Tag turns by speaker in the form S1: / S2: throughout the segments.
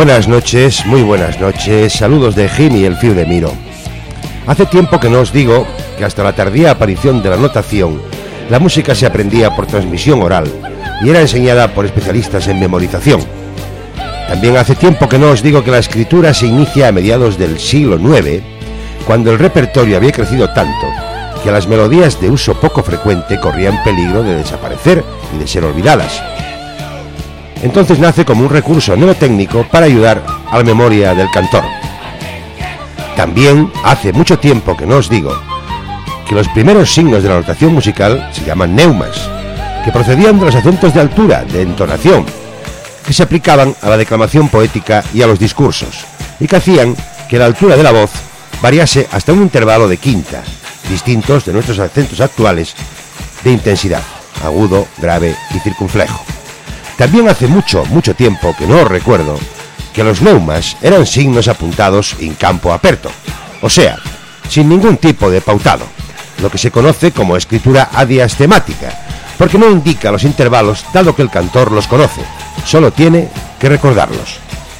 S1: Buenas noches, muy buenas noches, saludos de Jimmy el Fiu de Miro. Hace tiempo que no os digo que hasta la tardía aparición de la notación, la música se aprendía por transmisión oral y era enseñada por especialistas en memorización. También hace tiempo que no os digo que la escritura se inicia a mediados del siglo IX, cuando el repertorio había crecido tanto que las melodías de uso poco frecuente corrían peligro de desaparecer y de ser olvidadas. Entonces nace como un recurso mnemotécnico para ayudar a la memoria del cantor. También hace mucho tiempo que no os digo que los primeros signos de la notación musical se llaman neumas, que procedían de los acentos de altura, de entonación, que se aplicaban a la declamación poética y a los discursos, y que hacían que la altura de la voz variase hasta un intervalo de quinta, distintos de nuestros acentos actuales de intensidad, agudo, grave y circunflejo. También hace mucho tiempo que no os recuerdo que los neumas eran signos apuntados in campo aperto, o sea, sin ningún tipo de pautado, lo que se conoce como escritura adiastemática, porque no indica los intervalos dado que el cantor los conoce, solo tiene que recordarlos.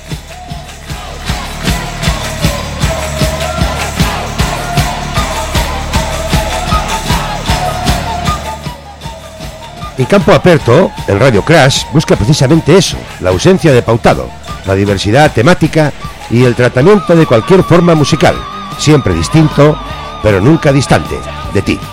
S1: In campo aperto, en Radio Crash, busca precisamente eso, la ausencia de pautado, la diversidad temática y el tratamiento de cualquier forma musical, siempre distinto, pero nunca distante, de ti.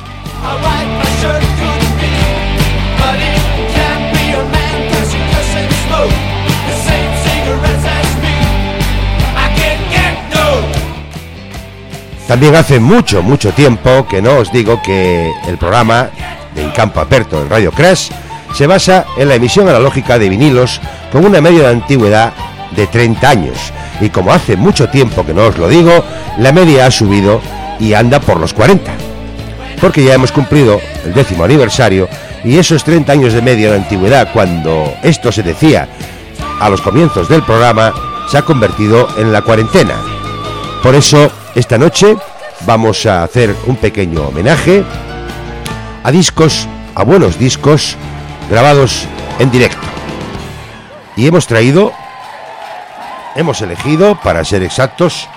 S1: También hace mucho tiempo que no os digo que el programa de In Campo Aperto en Radio Crash se basa en la emisión analógica de vinilos con una media de antigüedad de 30 años, y como hace mucho tiempo que no os lo digo, la media ha subido y anda por los 40, porque ya hemos cumplido el 10º aniversario, y esos 30 años de media de antigüedad, cuando esto se decía a los comienzos del programa, se ha convertido en la cuarentena. Por eso esta noche vamos a hacer un pequeño homenaje a discos, a buenos discos grabados en directo. Y hemos elegido, para ser exactos,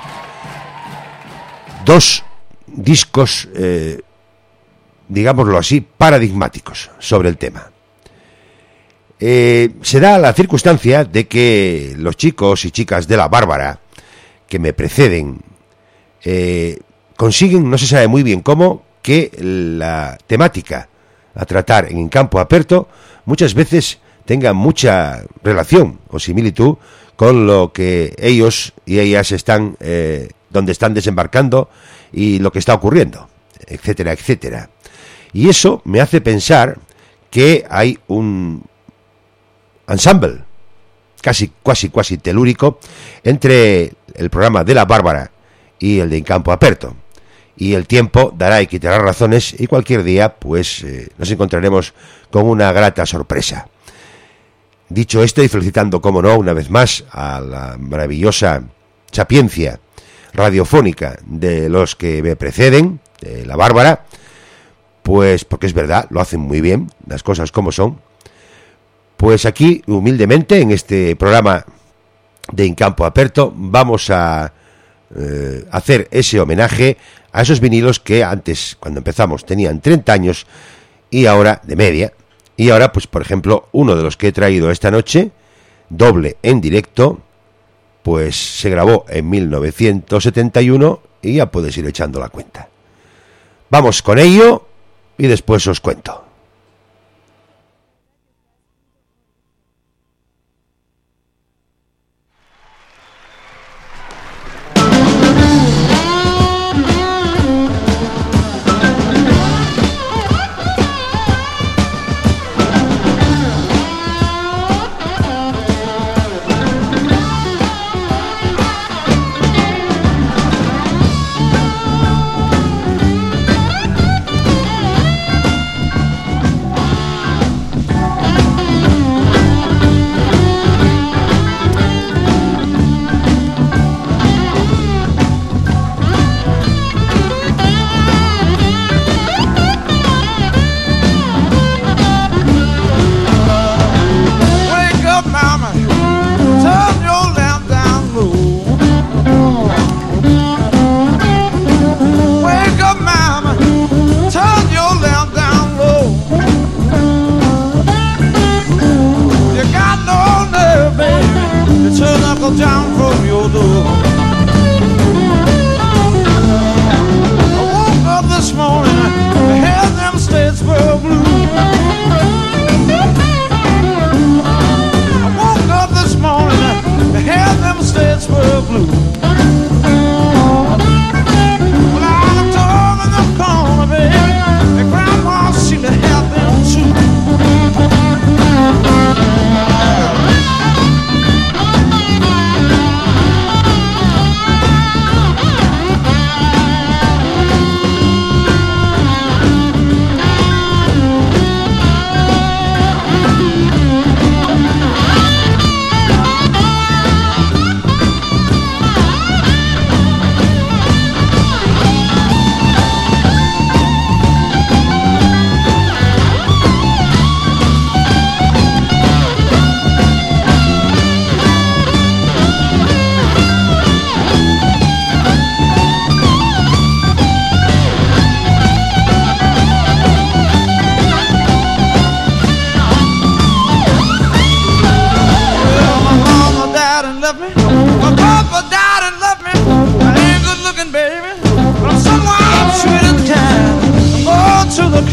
S1: 2 discos, digámoslo así, paradigmáticos sobre el tema. Se da la circunstancia de que los chicos y chicas de La Bárbara que me preceden consiguen, no se sabe muy bien cómo, que la temática a tratar en campo aperto muchas veces tenga mucha relación o similitud con lo que ellos y ellas están, donde están desembarcando y lo que está ocurriendo, etcétera, etcétera. Y eso me hace pensar que hay un ensemble cuasi telúrico entre el programa de La Bárbara y el de In Campo Aperto. Y el tiempo dará y quitará razones, y cualquier día pues nos encontraremos con una grata sorpresa. Dicho esto, y felicitando, como no, una vez más a la maravillosa sapiencia radiofónica de los que me preceden, de La Bárbara, pues porque es verdad, lo hacen muy bien, las cosas como son, pues aquí, humildemente, en este programa de In Campo Aperto, vamos a hacer ese homenaje a esos vinilos que antes, cuando empezamos, tenían 30 años y ahora, de media, y ahora, pues por ejemplo, uno de los que he traído esta noche, doble en directo, pues se grabó en 1971 y ya puedes ir echando la cuenta. Vamos con ello y después os cuento.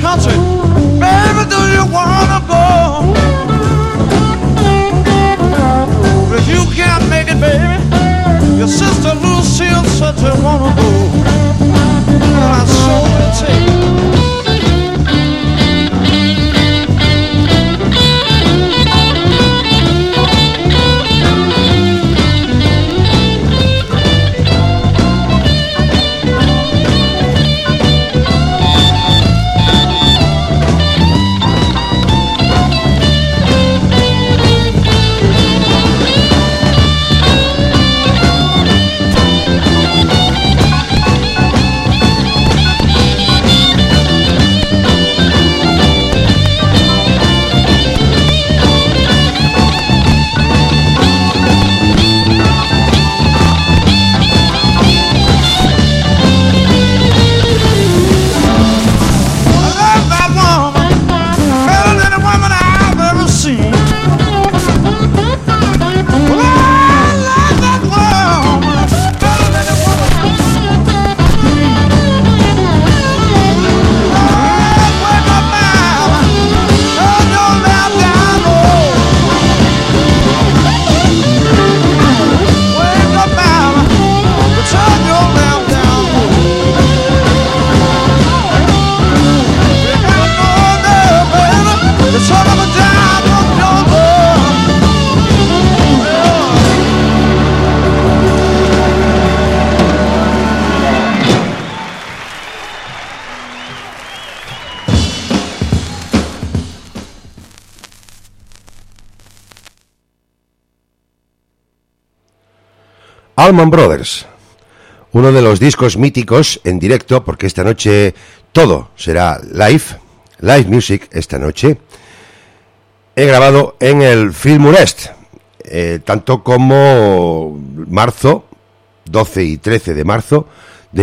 S2: country. Baby, do you wanna go? If you can't make it, baby, your sister Lucille said you wanna go. And I sure will take you.
S1: Allman Brothers, uno de los discos míticos en directo, porque esta noche todo será live music esta noche. He grabado en el Fillmore Est, tanto como marzo, 12 y 13 de marzo de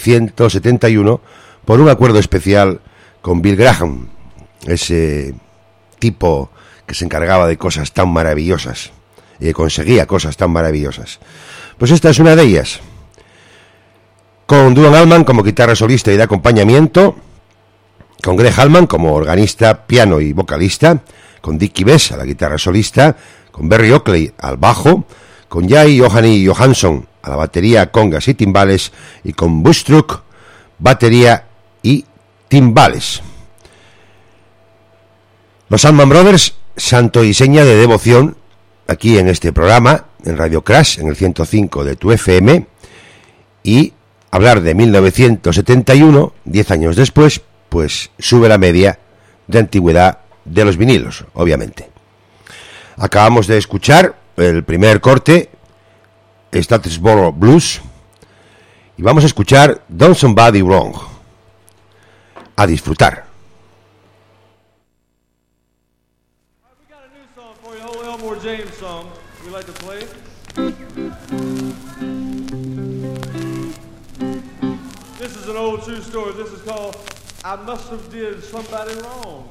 S1: 1971, por un acuerdo especial con Bill Graham, ese tipo que se encargaba de cosas tan maravillosas y que conseguía cosas tan maravillosas. Pues esta es una de ellas, con Duane Allman como guitarra solista y de acompañamiento, con Greg Allman como organista, piano y vocalista, con Dickie Bess a la guitarra solista, con Berry Oakley al bajo, con Jay Johanny Johansson a la batería, congas y timbales, y con Bustruck, batería y timbales. Los Allman Brothers, santo y seña de devoción aquí en este programa, en Radio Crash, en el 105 de tu FM, y hablar de 1971, 10 años después, pues sube la media de antigüedad de los vinilos, obviamente. Acabamos de escuchar el primer corte, Statesboro Blues, y vamos a escuchar Done Somebody Wrong. A disfrutar.
S3: We got a new song for you, old Elmore James song we like to play. This is an old true story. This is called I Must Have Did Somebody Wrong.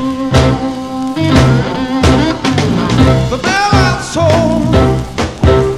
S2: The bell I told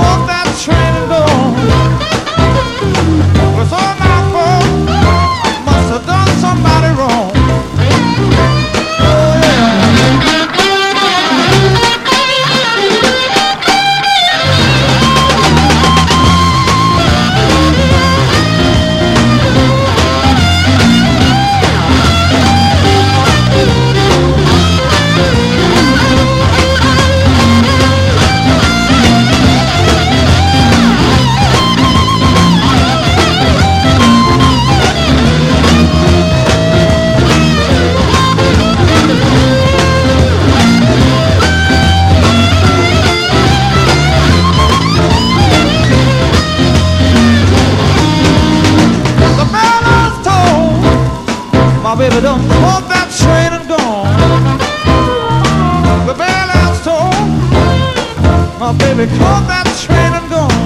S2: caught that train and gone. With all my fault, must have done somebody wrong. Oh yeah. My baby done caught that train and gone. The bell has told. My baby caught that train and gone.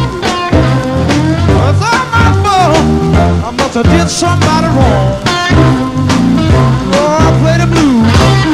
S2: It's all my fault. I must have did somebody wrong. Oh, I played the blues.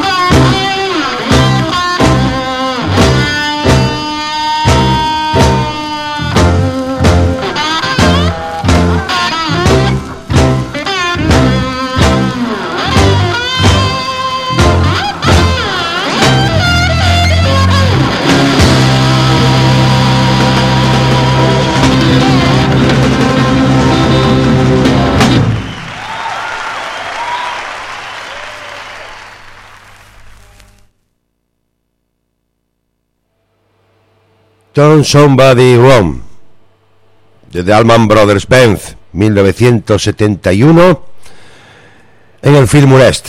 S1: Turn Somebody Wrong, de The Allman Brothers Band, 1971, en el Fillmore East.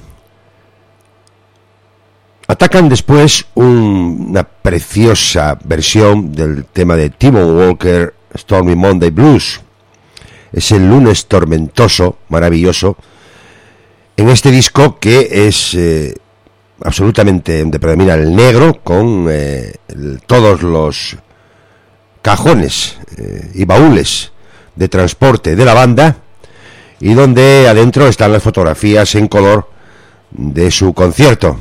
S1: Atacan después una preciosa versión del tema de T-Bone Walker, Stormy Monday Blues. Es el lunes tormentoso, maravilloso, en este disco que es absolutamente donde predomina el negro, con todos los cajones y baúles de transporte de la banda, y donde adentro están las fotografías en color de su concierto.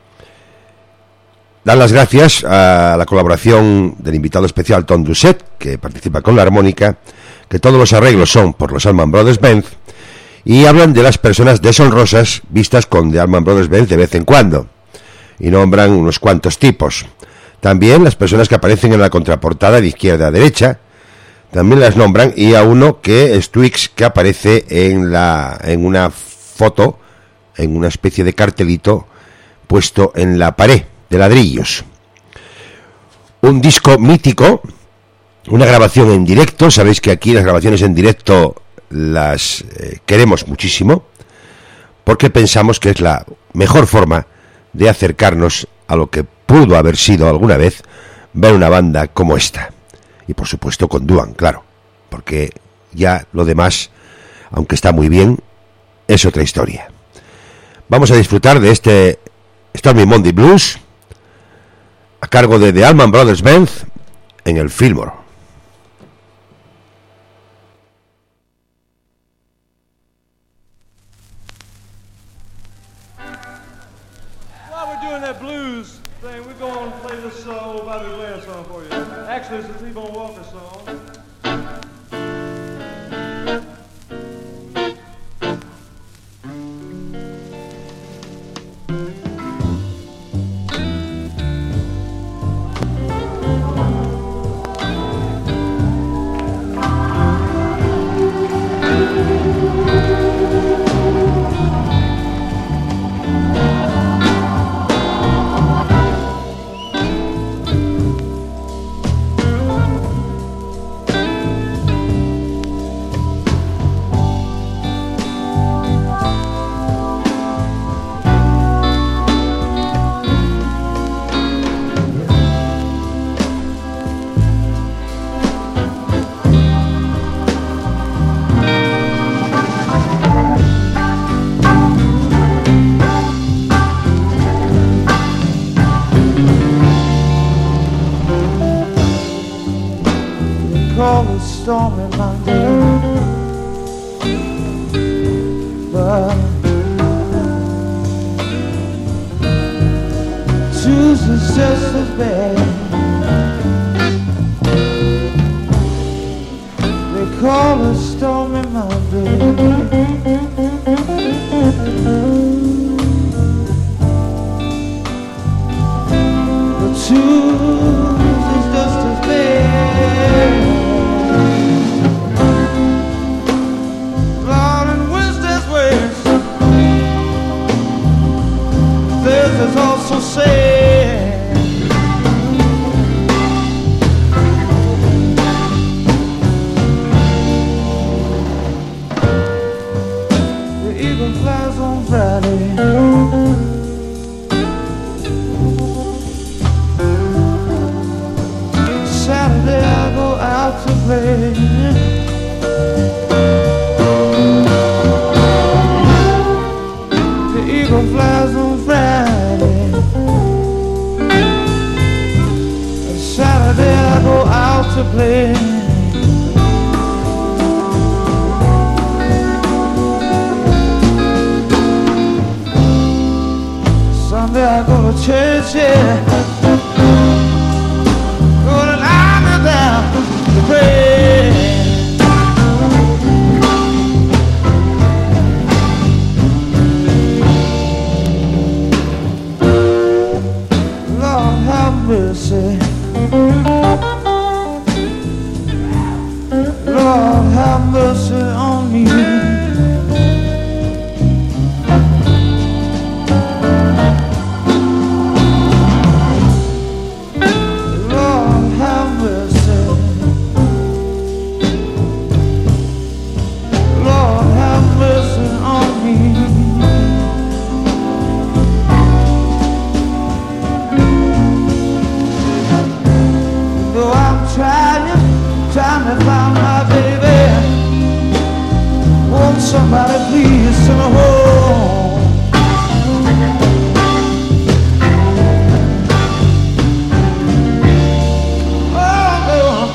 S1: Dan las gracias a la colaboración del invitado especial Tom Doucette, que participa con la armónica, que todos los arreglos son por los Allman Brothers Band, y hablan de las personas deshonrosas vistas con The Allman Brothers Band de vez en cuando, y nombran unos cuantos tipos. También las personas que aparecen en la contraportada de izquierda a derecha, también las nombran, y a uno que es Twix, que aparece en una foto, en una especie de cartelito puesto en la pared de ladrillos. Un disco mítico, una grabación en directo. Sabéis que aquí las grabaciones en directo las queremos muchísimo, porque pensamos que es la mejor forma de acercarnos a lo que pudo haber sido alguna vez ver una banda como esta. Y por supuesto con Duan, claro, porque ya lo demás, aunque está muy bien, es otra historia. Vamos a disfrutar de este Stormy Monday Blues a cargo de The Allman Brothers Band en el Fillmore.
S3: While we're doing that blues thing, we're going to play this song, Bobby Blair song for you. Actually, it's a T-Bone Walker song.
S2: Stormy Monday, but Tuesday's just as bad. to play. Sunday I go to church, yeah. Gonna lie me down to pray. Lord have mercy. Lord have mercy on me. Trying to find my baby. Won't somebody please send her home? Oh,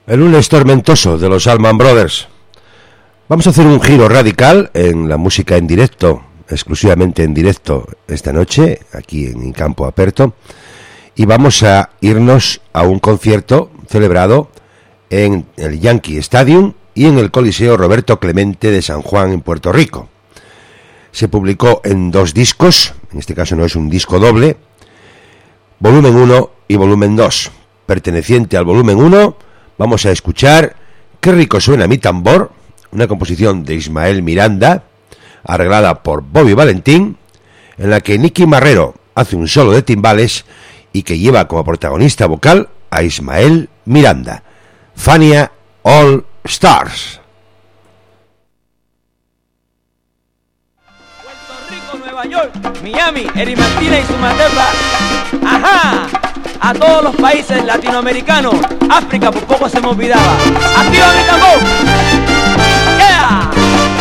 S1: El lunes tormentoso de los Allman Brothers. Vamos a hacer un giro radical en la música en directo, exclusivamente en directo esta noche, aquí en Campo Aperto, y vamos a irnos a un concierto celebrado en el Yankee Stadium y en el Coliseo Roberto Clemente de San Juan, en Puerto Rico. Se publicó en 2 discos, en este caso no es un disco doble, volumen 1 y volumen 2. Perteneciente al volumen 1, vamos a escuchar Qué rico suena mi tambor, una composición de Ismael Miranda, arreglada por Bobby Valentín, en la que Nicky Marrero hace un solo de timbales y que lleva como protagonista vocal a Ismael Miranda. Fania All Stars.
S4: Puerto Rico, Nueva York, Miami, Erimantina y Sumaterra. ¡Ajá! A todos los países latinoamericanos, África por poco se me olvidaba. ¡Activa mi tambor! ¡Yeah!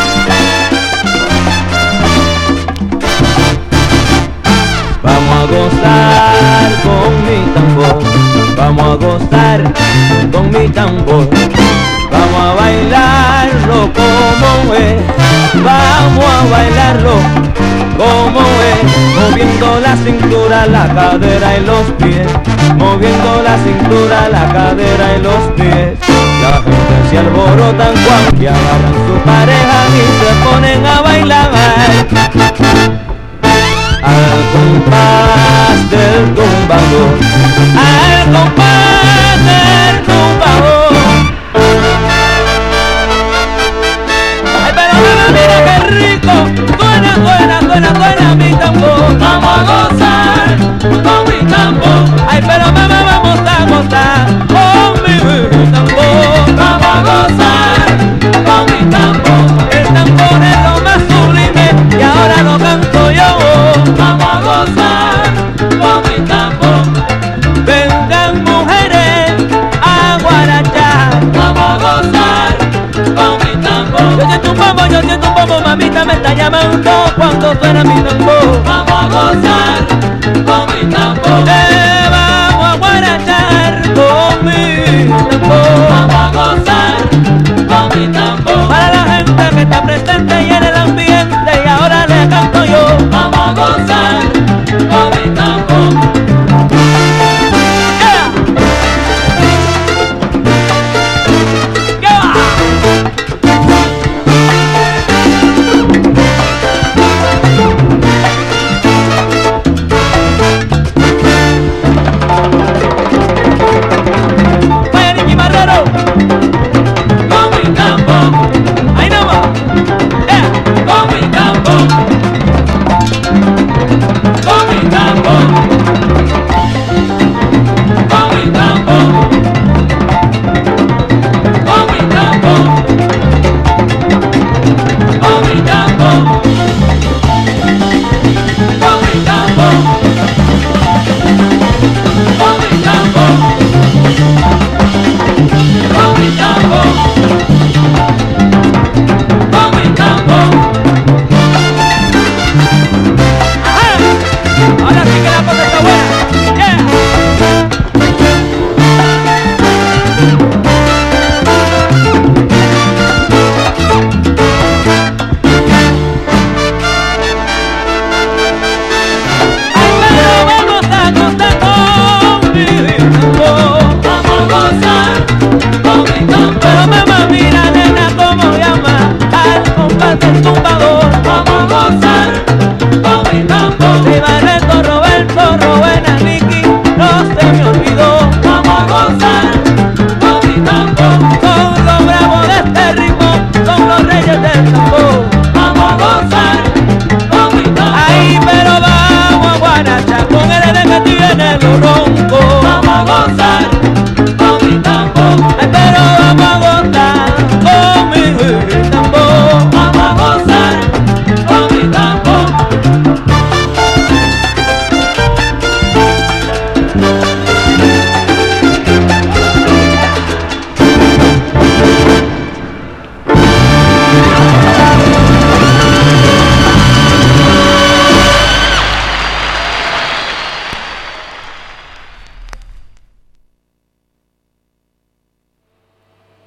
S4: Vamos a gozar con mi tambor, vamos a gozar con mi tambor, vamos a bailarlo como es, vamos a bailarlo como es, moviendo la cintura, la cadera y los pies, moviendo la cintura, la cadera y los pies. La gente se alborotan cuando y agarran su pareja y se ponen a bailar al compás del tumbador, al compás del tumbador. Ay, pero mira qué rico suena, suena, suena, suena mi tambor. Vamos a gozar con mi tambor. Ay, pero mamá, vamos a gozar con mi tambor. Vamos a gozar con mi tambor. El tambor es lo más sublime y ahora lo canto yo. Vamos a gozar con mi tambor. Vengan mujeres a guarachar. Vamos a gozar con mi tambor. Yo siento un bombo, mamita me está llamando cuando suena mi tambor. Vamos a gozar con mi tambor. Vamos a guarachar con mi tambor. Vamos a gozar con mi tambor. Para la gente que está presente y en el ambiente y ahora le canto yo. Vamos a gozar con mi tambor. Yeah. ¿Qué va?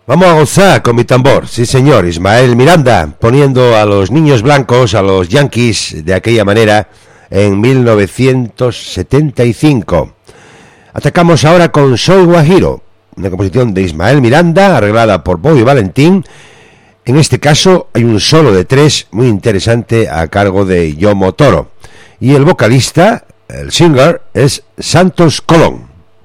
S1: Vamos a gozar con mi tambor, sí señor, Ismael Miranda, poniendo a los niños blancos, a los yanquis, de aquella manera, en 1975. Atacamos ahora con Soy Guajiro, una composición de Ismael Miranda, arreglada por Bobby Valentín. En este caso hay un solo de 3 muy interesante a cargo de Yomo Toro. Y el vocalista, el singer, es Santos Colón.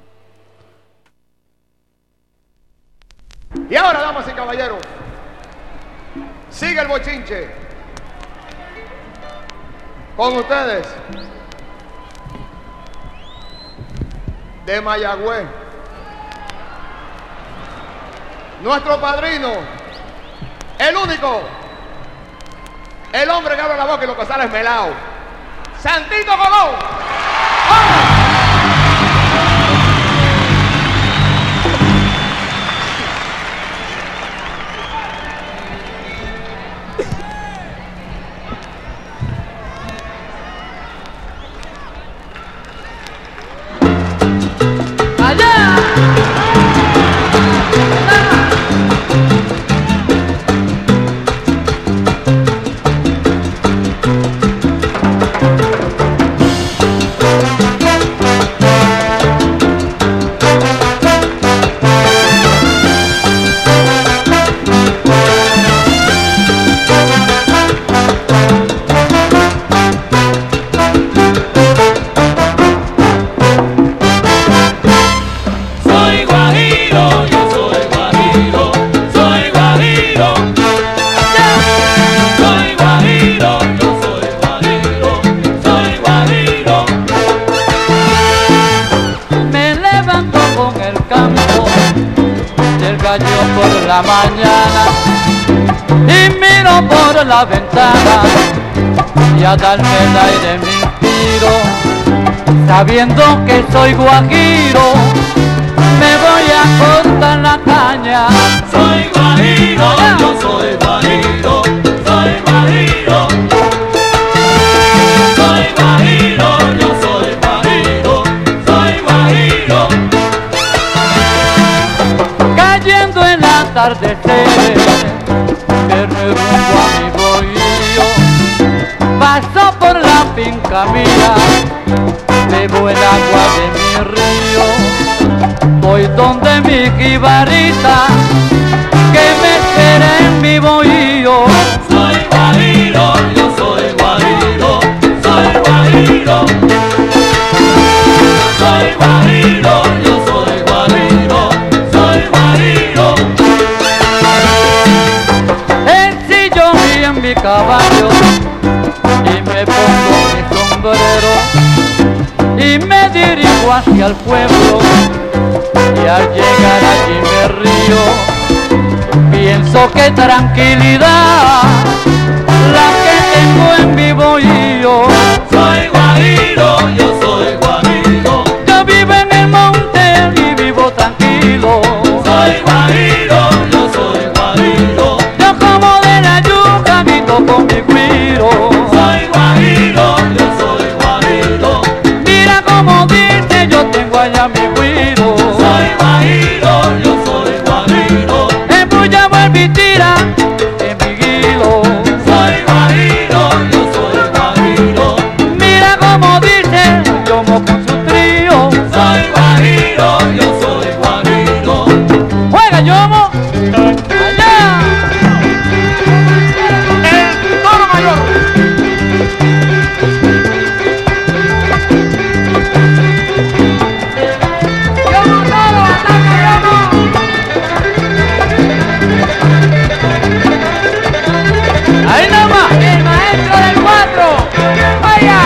S5: Y ahora, damas y caballeros, sigue el bochinche. Con ustedes, de Mayagüez, nuestro padrino, el único, el hombre que abre la boca y lo que sale es melao, Santito Colón. ¡Vamos!
S4: La mañana y miro por la ventana y a darme el aire me inspiro, sabiendo que soy guajiro, me voy a cortar la caña. Soy guajiro, yo soy guajiro, soy guajiro, soy guajiro, yo soy guajiro, soy guajiro. Cayendo en la atardecer, verme rumbo a mi bohío, paso por la finca mía, bebo el agua de mi río, voy donde mi jibarita, que me espera en mi bohío. Soy guajiro, yo soy guajiro, soy guajiro, soy guajiro, yo soy guajiro, soy guajiro. Ensillo bien mi caballo y me pongo mi sombrero y me dirijo hacia el pueblo, y al llegar allí me río, pienso que tranquilidad la que tengo en mi bohío. Soy guajiro, yo soy guajiro, yo vivo en el monte y vivo tranquilo. Soy guajiro, yo soy guajiro, yo como de la yuca y toco mi guiro. Soy guajiro, yo soy guajiro, mira como dice, yo tengo allá mi guiro. Soy guajiro, yo soy guajiro, empuñamos el vitira en mi guilo. Soy guajiro, yo soy guajiro, mira como dice, yo mo con su trío. Soy guajiro, yo soy guajiro, juega Yomo, allá. El toro mayor. Yomo toro, ataca Yomo. Ahí nomás, el maestro del 4. Vaya.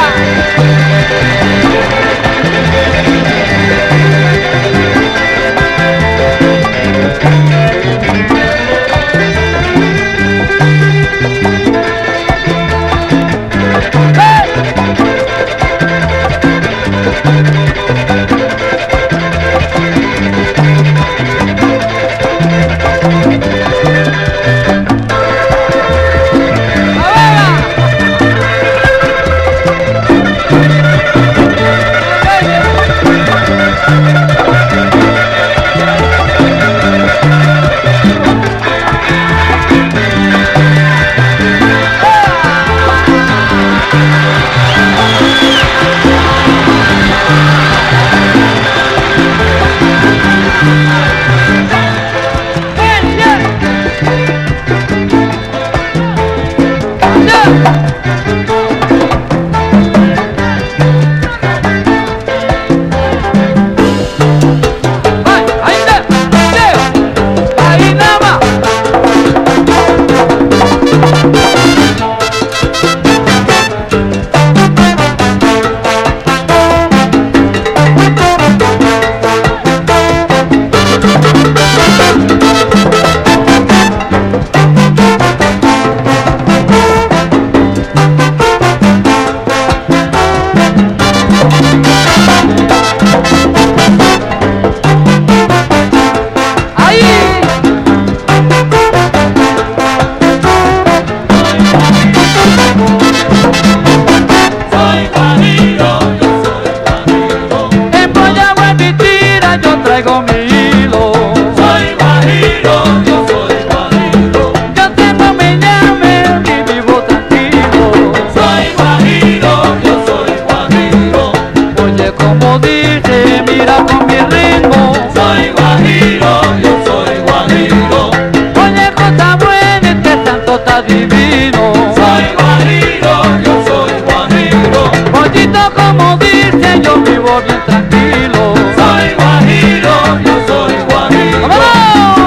S4: Oye como dice, mira con mi ritmo. Soy guajiro, yo soy guajiro. Oye cosa buena, este santo está divino. Soy guajiro, yo soy guajiro. Pollito como dice, yo vivo bien tranquilo. Soy guajiro, yo soy guajiro. ¡Vámonos!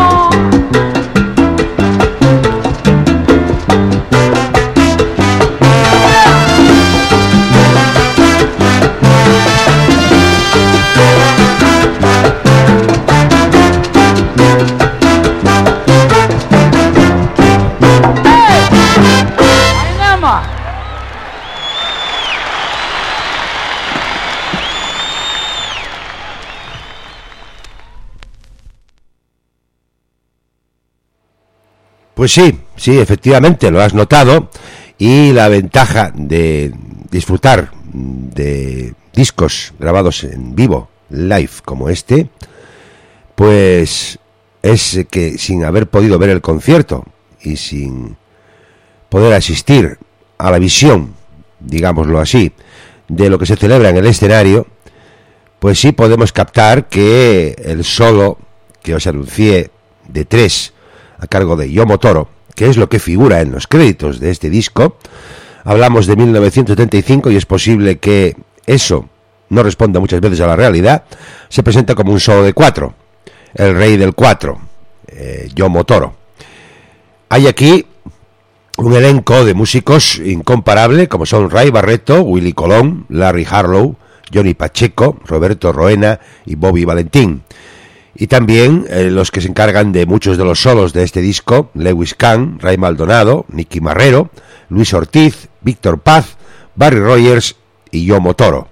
S1: Pues sí, efectivamente, lo has notado, y la ventaja de disfrutar de discos grabados en vivo, live como este, pues es que sin haber podido ver el concierto y sin poder asistir a la visión, digámoslo así, de lo que se celebra en el escenario, pues sí podemos captar que el solo que os anuncié de 3 a cargo de Yomo Toro, que es lo que figura en los créditos de este disco, hablamos de 1975 y es posible que eso no responda muchas veces a la realidad, se presenta como un solo de 4, el rey del 4, Yomo Toro. Hay aquí un elenco de músicos incomparable, como son Ray Barretto, Willy Colón, Larry Harlow, Johnny Pacheco, Roberto Roena y Bobby Valentín. Y también los que se encargan de muchos de los solos de este disco, Lewis Kahn, Ray Maldonado, Nicky Marrero, Luis Ortiz, Víctor Paz, Barry Rogers y Yomo Toro.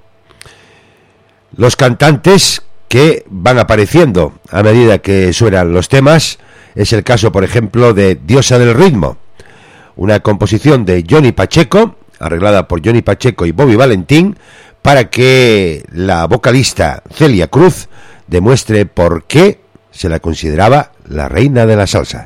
S1: Los cantantes que van apareciendo a medida que suenan los temas es el caso, por ejemplo, de Diosa del Ritmo, una composición de Johnny Pacheco, arreglada por Johnny Pacheco y Bobby Valentín, para que la vocalista Celia Cruz demuestre por qué se la consideraba la reina de la salsa.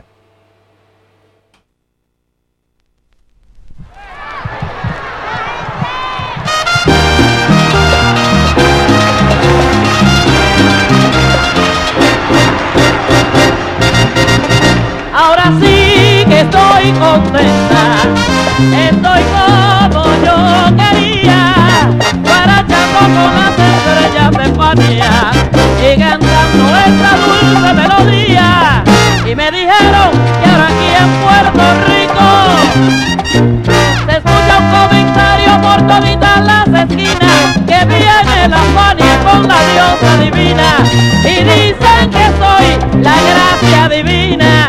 S4: Ahora sí que estoy contenta, estoy como yo quería, guarachando con las estrellas de España y cantando esta dulce melodía. Y me dijeron que ahora aquí en Puerto Rico se escucha un comentario por toditas las esquinas, que viene la Fania con la diosa divina y dicen que soy la gracia divina.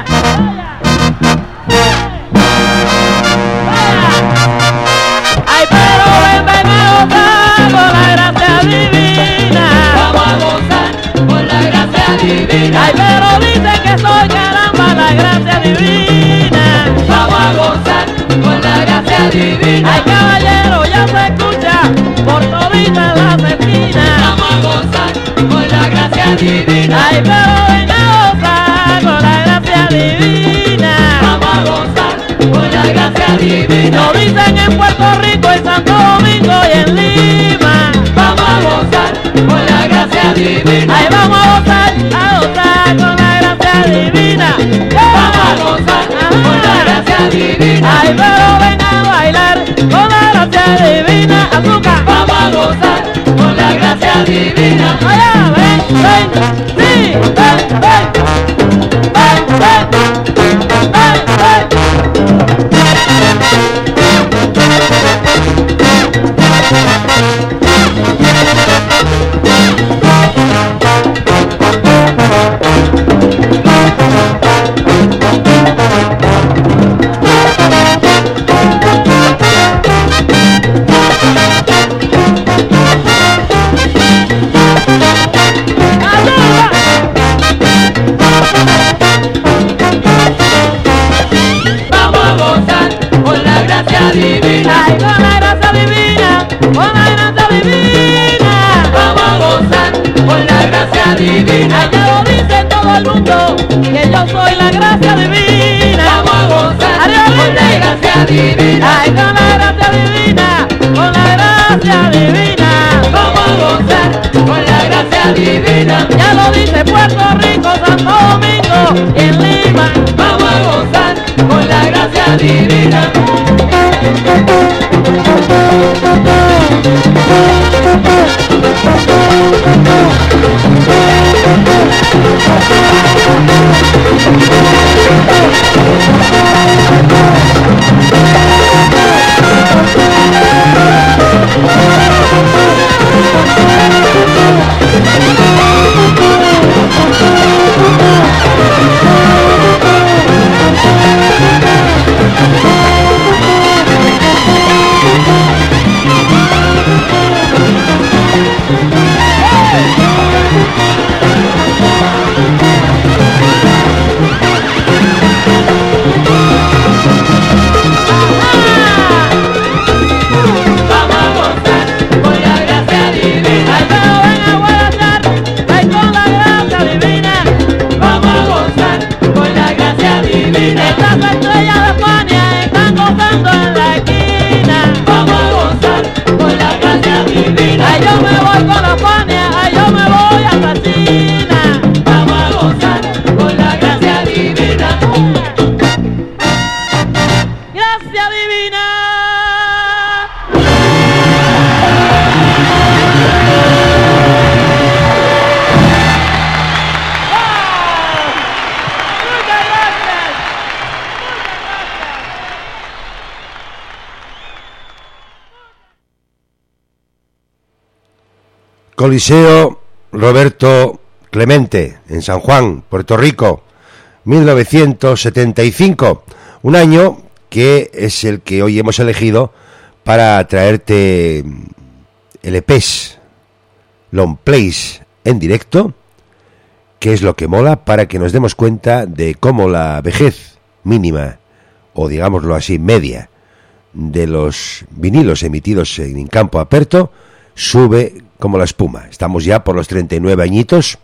S4: Ay, pero ven a gozar con la gracia divina. Vamos a gozar con la gracia divina. Ay, pero dicen que soy caramba la gracia divina. Vamos a gozar con la gracia divina. Ay, caballero, ya se escucha por toditas las esquinas. Vamos a gozar con la gracia divina. Ay, pero ven a gozar con la gracia divina. Vamos a gozar con la gracia divina. Lo dicen en Puerto Rico, en Santo Domingo y en Lima. Vamos a gozar con la gracia divina. Ay, vamos a gozar con la gracia divina. Vamos a gozar con la gracia divina. Ay, pero ven a bailar con la gracia divina. Azúcar. Vamos a gozar con la gracia divina. Allá, ven, sí, ven, divina. Ay, con la gracia divina, con la gracia divina. Vamos a gozar con la gracia divina. Ay, ya lo dice todo el mundo, que yo soy la gracia divina. Vamos a gozar con la gracia divina. Ay, con la gracia divina, con la gracia divina. Vamos a gozar divina. Ya lo dice Puerto Rico, Santo Domingo y en Lima. Vamos a gozar con la gracia divina.
S1: Coliseo Roberto Clemente, en San Juan, Puerto Rico, 1975, un año que es el que hoy hemos elegido para traerte LPs, long plays en directo, que es lo que mola para que nos demos cuenta de cómo la vejez mínima, o digámoslo así, media, de los vinilos emitidos en campo aperto sube como la espuma. Estamos ya por los 39 añitos,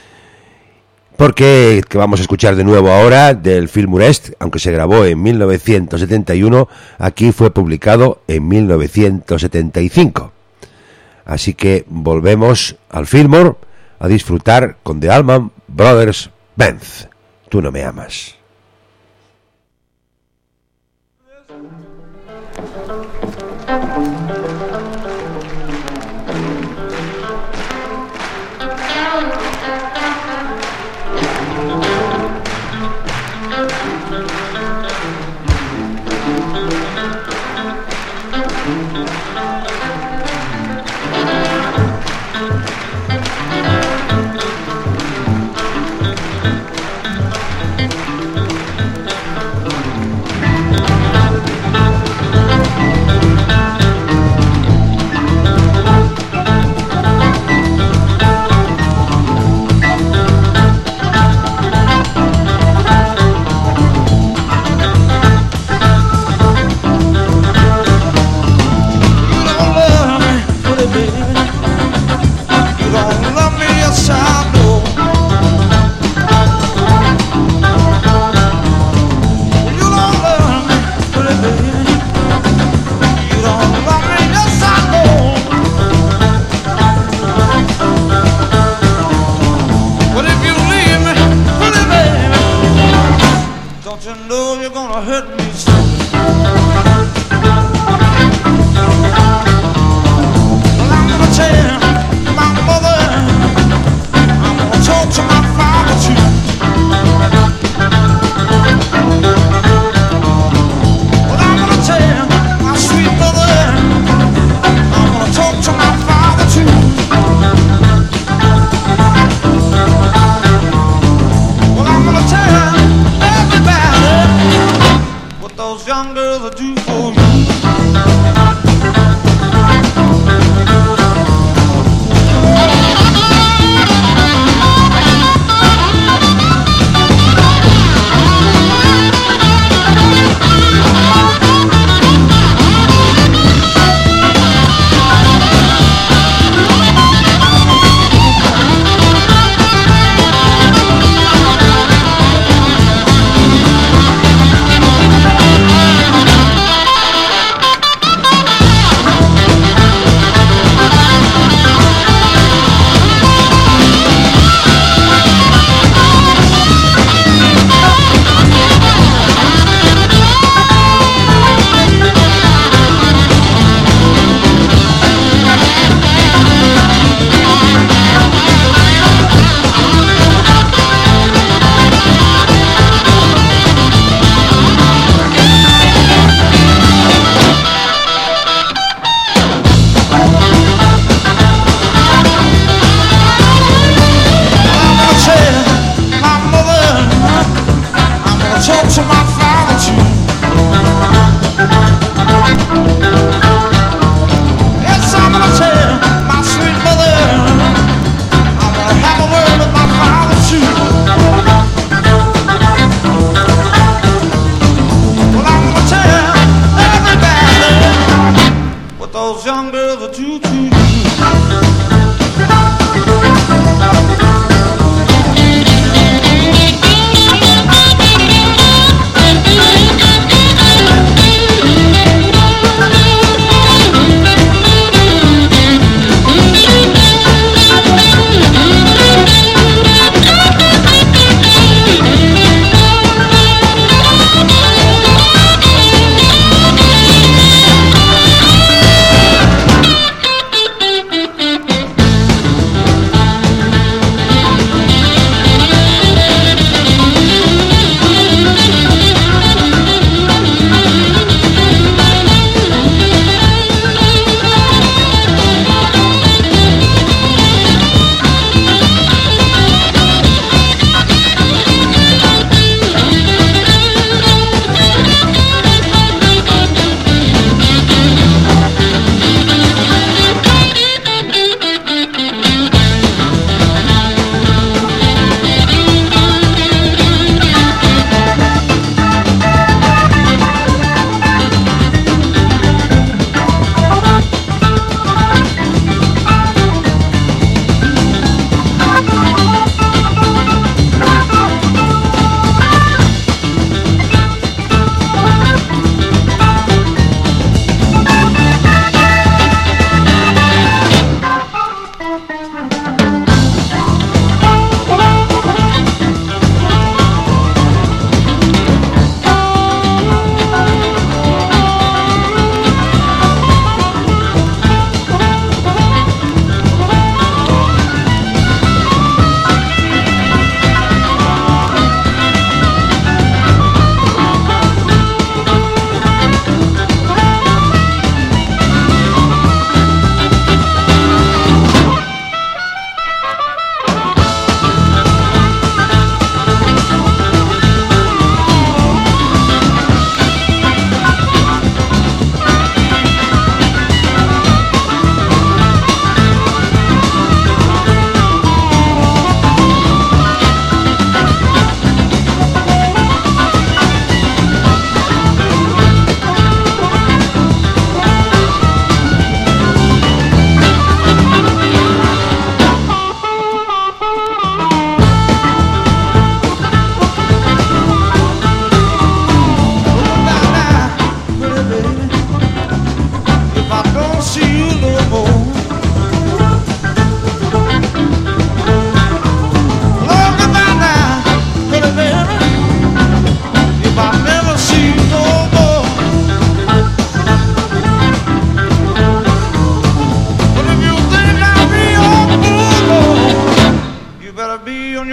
S1: porque que vamos a escuchar de nuevo ahora del Film Urest, aunque se grabó en 1971, aquí fue publicado en 1975. Así que volvemos al Fillmore a disfrutar con The Allman Brothers Band. Tú no me amas.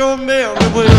S2: your Milky Way.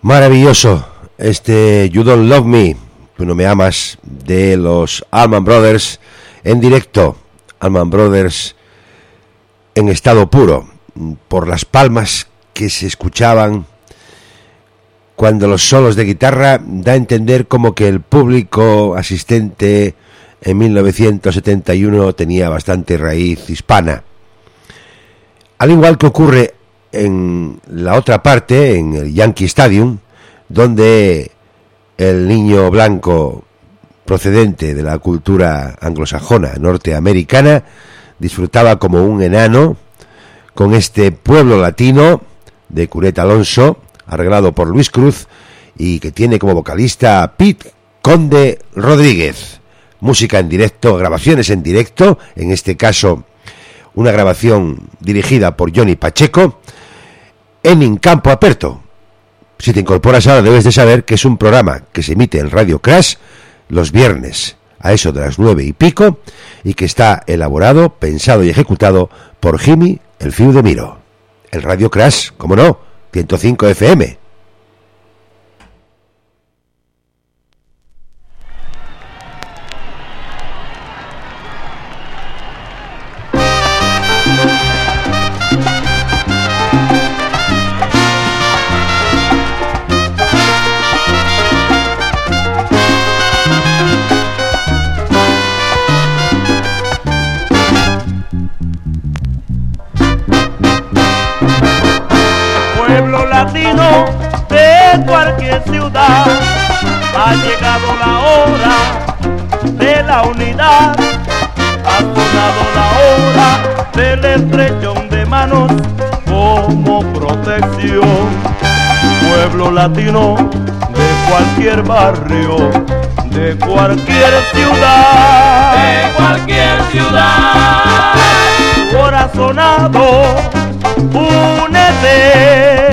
S1: Maravilloso este You Don't Love Me, Tú no me amas, de los Allman Brothers en directo. Allman Brothers en estado puro, por las palmas que se escuchaban cuando los solos de guitarra, da a entender como que el público asistente en 1971 tenía bastante raíz hispana. Al igual que ocurre en la otra parte, en el Yankee Stadium, donde el niño blanco procedente de la cultura anglosajona norteamericana disfrutaba como un enano con este pueblo latino de Curet Alonso, arreglado por Luis Cruz, y que tiene como vocalista a Pete Conde Rodríguez. Música en directo, grabaciones en directo, en este caso una grabación dirigida por Johnny Pacheco en Campo Aperto. Si te incorporas ahora debes de saber que es un programa que se emite en Radio Crash los viernes a eso de las 9:00 y que está elaborado, pensado y ejecutado por Jimmy el Fiu de Miro. El Radio Crash, como no, 105 FM.
S4: Latino de cualquier ciudad, ha llegado la hora de la unidad, ha sonado la hora del estrechón de manos como protección. Pueblo latino de cualquier barrio, de cualquier ciudad, corazonado, únete.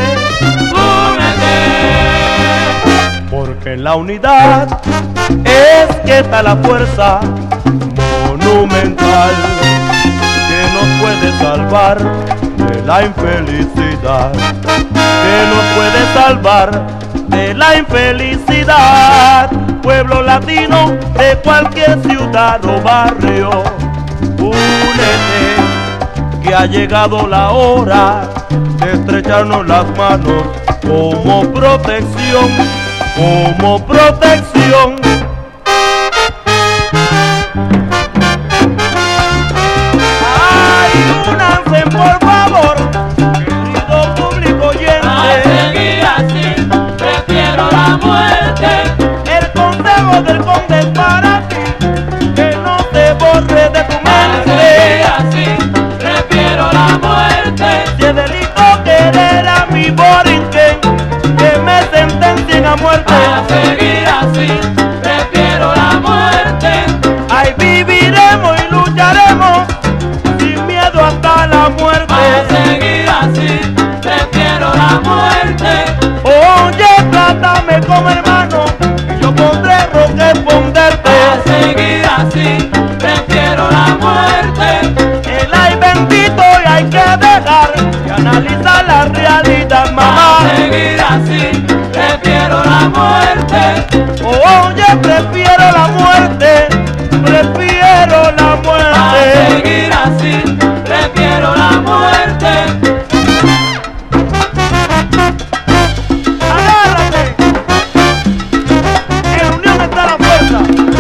S4: Porque en la unidad es que está la fuerza monumental que nos puede salvar de la infelicidad, que nos puede salvar de la infelicidad. Pueblo latino de cualquier ciudad o barrio, únete, que ha llegado la hora de estrecharnos las manos como protección, como protección. Ay, únanse por favor, querido público oyente.
S6: A seguir así, prefiero la muerte.
S4: El consejo del conde es para ti, que no te borre de tu mente.
S6: A seguir así, prefiero la muerte.
S4: Si es delito querer a mi borinquen, que me sentencien a muerte.
S6: A seguir así, prefiero la muerte.
S4: Ahí viviremos y lucharemos sin miedo hasta la muerte.
S6: A seguir así, prefiero la muerte.
S4: Oye, trátame como hermano, y yo podré responderte.
S6: A seguir así, prefiero la muerte.
S4: El ay bendito y hay que dejar y analizar la realidad, mamá.
S6: A seguir así, prefiero la muerte.
S4: Oye, prefiero la muerte, prefiero la
S6: A
S4: muerte.
S6: seguir así, prefiero la muerte.
S4: Agárrate, en unión está la fuerza.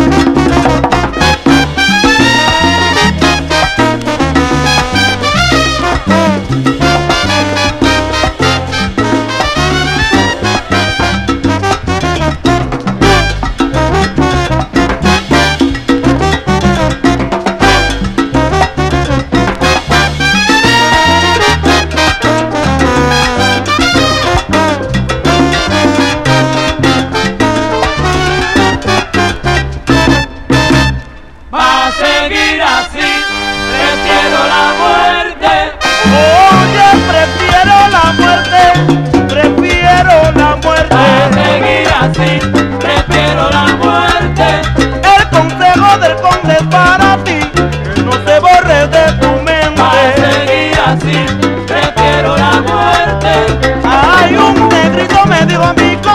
S6: A seguir así, prefiero la muerte.
S4: Oye, prefiero la muerte, prefiero la muerte.
S6: A seguir así, prefiero la muerte.
S4: El consejo del conde es para ti, que no se borre de tu
S6: A
S4: mente.
S6: seguir así, prefiero la muerte.
S4: Hay un negrito me dijo a mí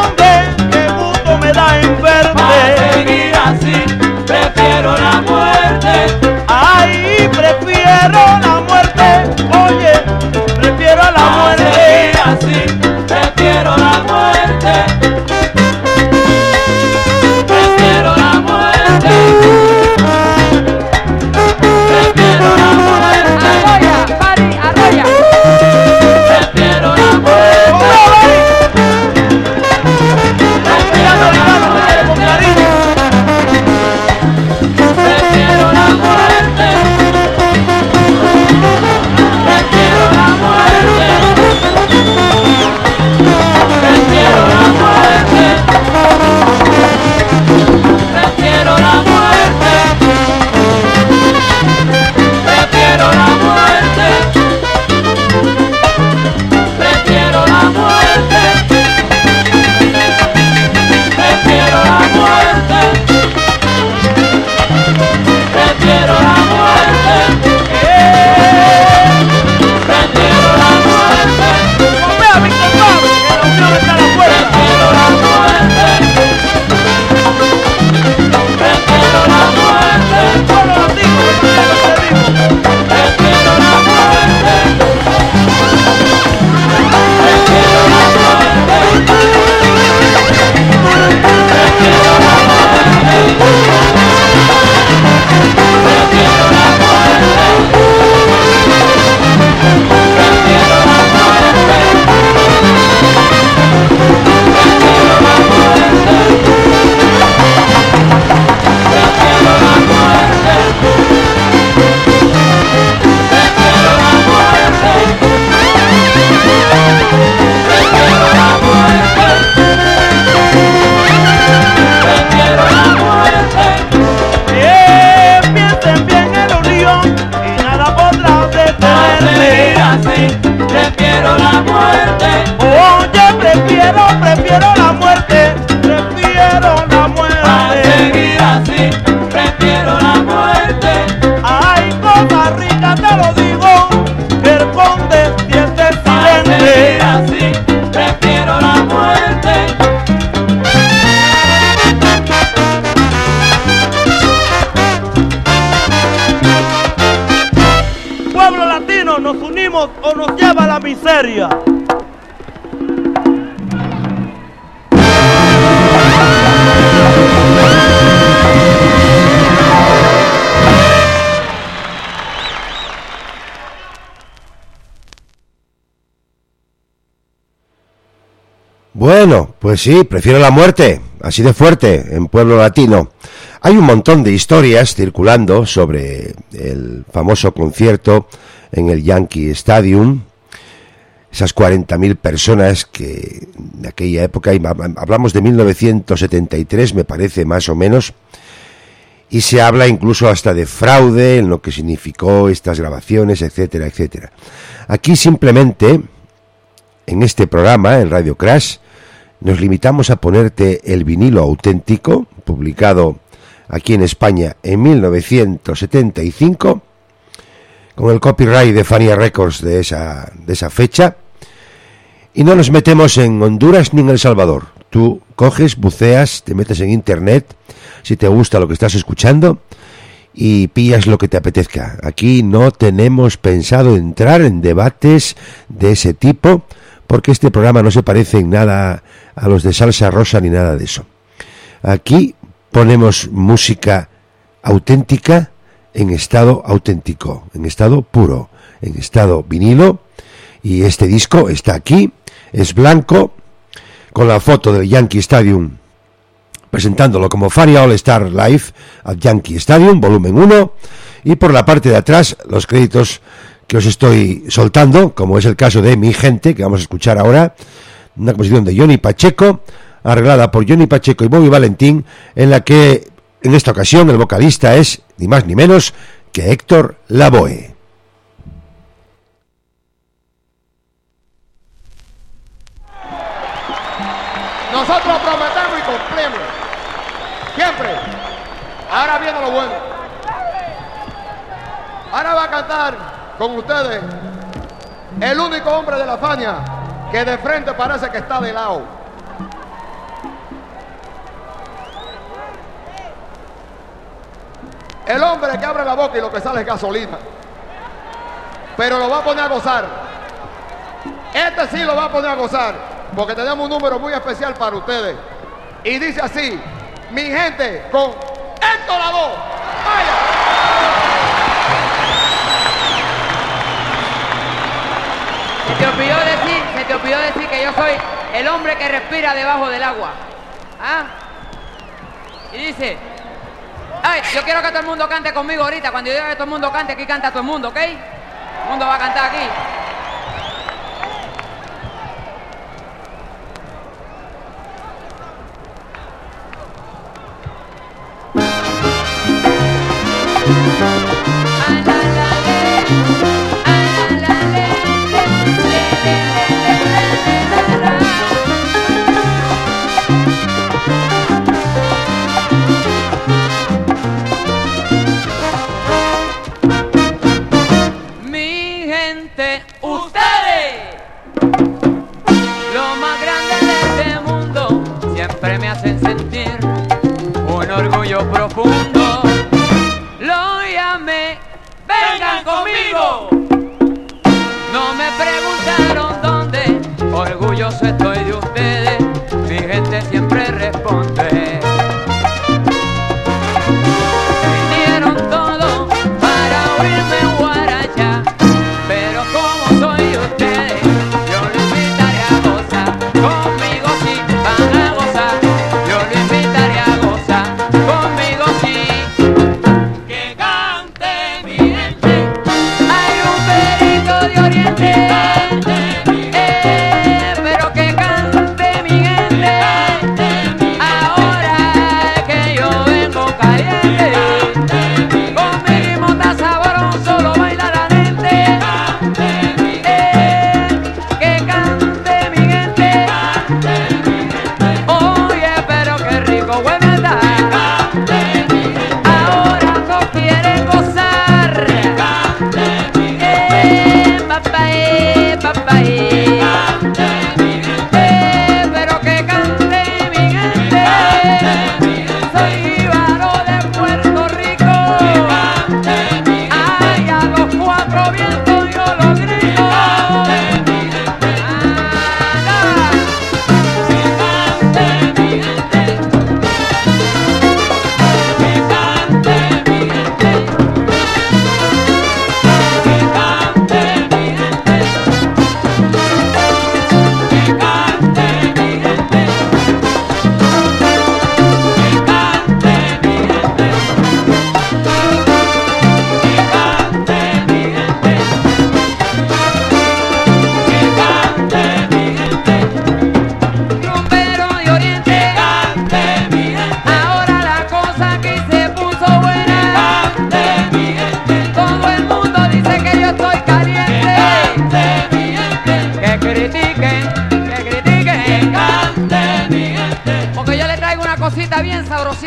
S6: la muerte.
S4: Oye, prefiero la muerte, prefiero la muerte.
S6: A seguir así, prefiero la muerte.
S4: Ay, Costa Rica, te lo digo, que el conde siente
S6: A seguir
S4: silente.
S6: así, prefiero la muerte.
S4: Pueblo latino, nos unimos o nos lleva a la miseria.
S1: Bueno, pues sí, prefiero la muerte, así de fuerte, en Pueblo Latino. Hay un montón de historias circulando sobre el famoso concierto en el Yankee Stadium, esas 40.000 personas que en aquella época, hablamos de 1973, me parece, más o menos, y se habla incluso hasta de fraude en lo que significó estas grabaciones, etcétera, etcétera. Aquí simplemente, en este programa, en Radio Crash, nos limitamos a ponerte el vinilo auténtico, publicado aquí en España en 1975, con el copyright de Fania Records de esa fecha, y no nos metemos en Honduras ni en El Salvador. Tú coges, buceas, te metes en internet, si te gusta lo que estás escuchando, y pillas lo que te apetezca. Aquí no tenemos pensado entrar en debates de ese tipo, porque este programa no se parece en nada a los de Salsa Rosa ni nada de eso. Aquí ponemos música auténtica en estado auténtico, en estado puro, en estado vinilo, y este disco está aquí, es blanco, con la foto del Yankee Stadium, presentándolo como Fania All Star Live at Yankee Stadium, volumen 1, y por la parte de atrás los créditos que os estoy soltando, como es el caso de Mi Gente, que vamos a escuchar ahora, una composición de Johnny Pacheco, arreglada por Johnny Pacheco y Bobby Valentín, en la que en esta ocasión el vocalista es ni más ni menos que Héctor Lavoe.
S5: Nosotros prometemos y cumplimos. Siempre. Ahora viene lo bueno. Ahora va a cantar con ustedes el único hombre de la Fania que de frente parece que está de lado. El hombre que abre la boca y lo que sale es gasolina. Pero lo va a poner a gozar. Este sí lo va a poner a gozar, porque tenemos un número muy especial para ustedes. Y dice así: Mi Gente, con Héctor Lavoe. ¡Vaya!
S7: Se te olvidó decir que yo soy el hombre que respira debajo del agua. ¿Ah? Y dice, ay, yo quiero que todo el mundo cante conmigo ahorita. Cuando yo diga que todo el mundo cante, aquí canta todo el mundo, ¿ok? Todo el mundo va a cantar aquí.
S6: Profundo, lo llamé, vengan conmigo. No me preguntaron dónde, orgulloso estoy de ustedes, mi gente siempre responde. Vinieron todos para oírme en guaracha, pero como soy ustedes, yo lo invitaré a gozar, conmigo sí van a gozar, yo lo invitaré a gozar. Pero que cante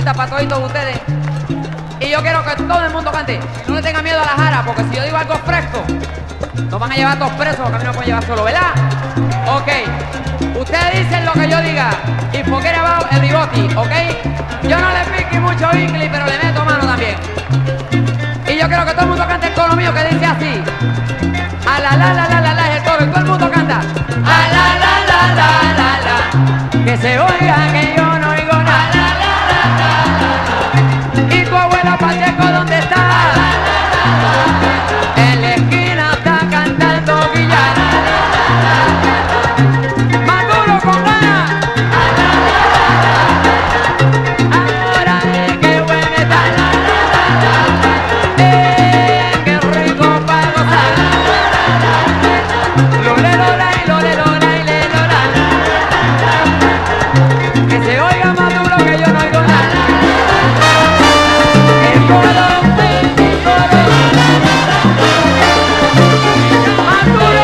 S7: cosita para todos ustedes. Y yo quiero que todo el mundo cante. No le tenga miedo a la jara, porque si yo digo algo fresco, nos van a llevar todos presos, porque a mí no pueden llevar solo, ¿verdad? Ok. Ustedes dicen lo que yo diga. Y forget about everybody, ¿ok? Yo no le pique mucho inglés, pero le meto mano también. Y yo quiero que todo el mundo cante el coro mío que dice así. A la es el coro, y todo el mundo canta. A la que se oiga que yo no oigo nada. Y tu abuela Pacheco, ¿dónde está? En la esquina está cantando billar. Maduro con ganas. Ahora qué buena está. Qué rico para gozar. Lole, lola y lole, lola y le lola. Que se oiga más duro que yo no oigo nada. El coro, más duro.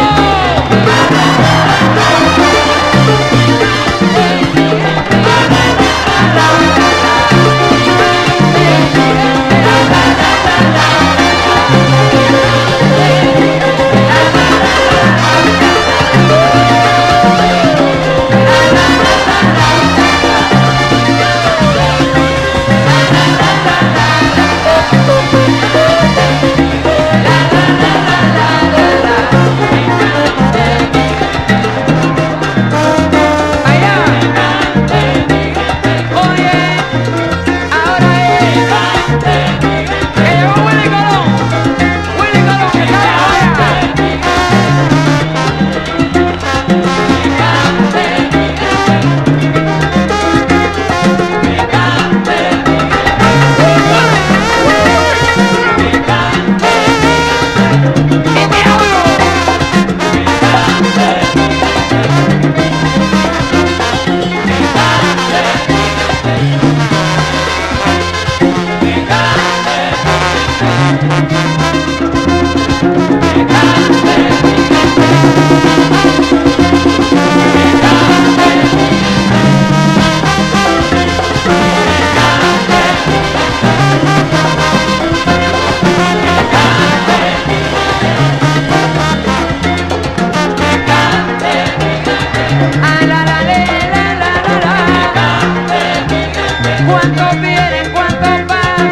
S7: ¿Cuántos vienen, cuántos van?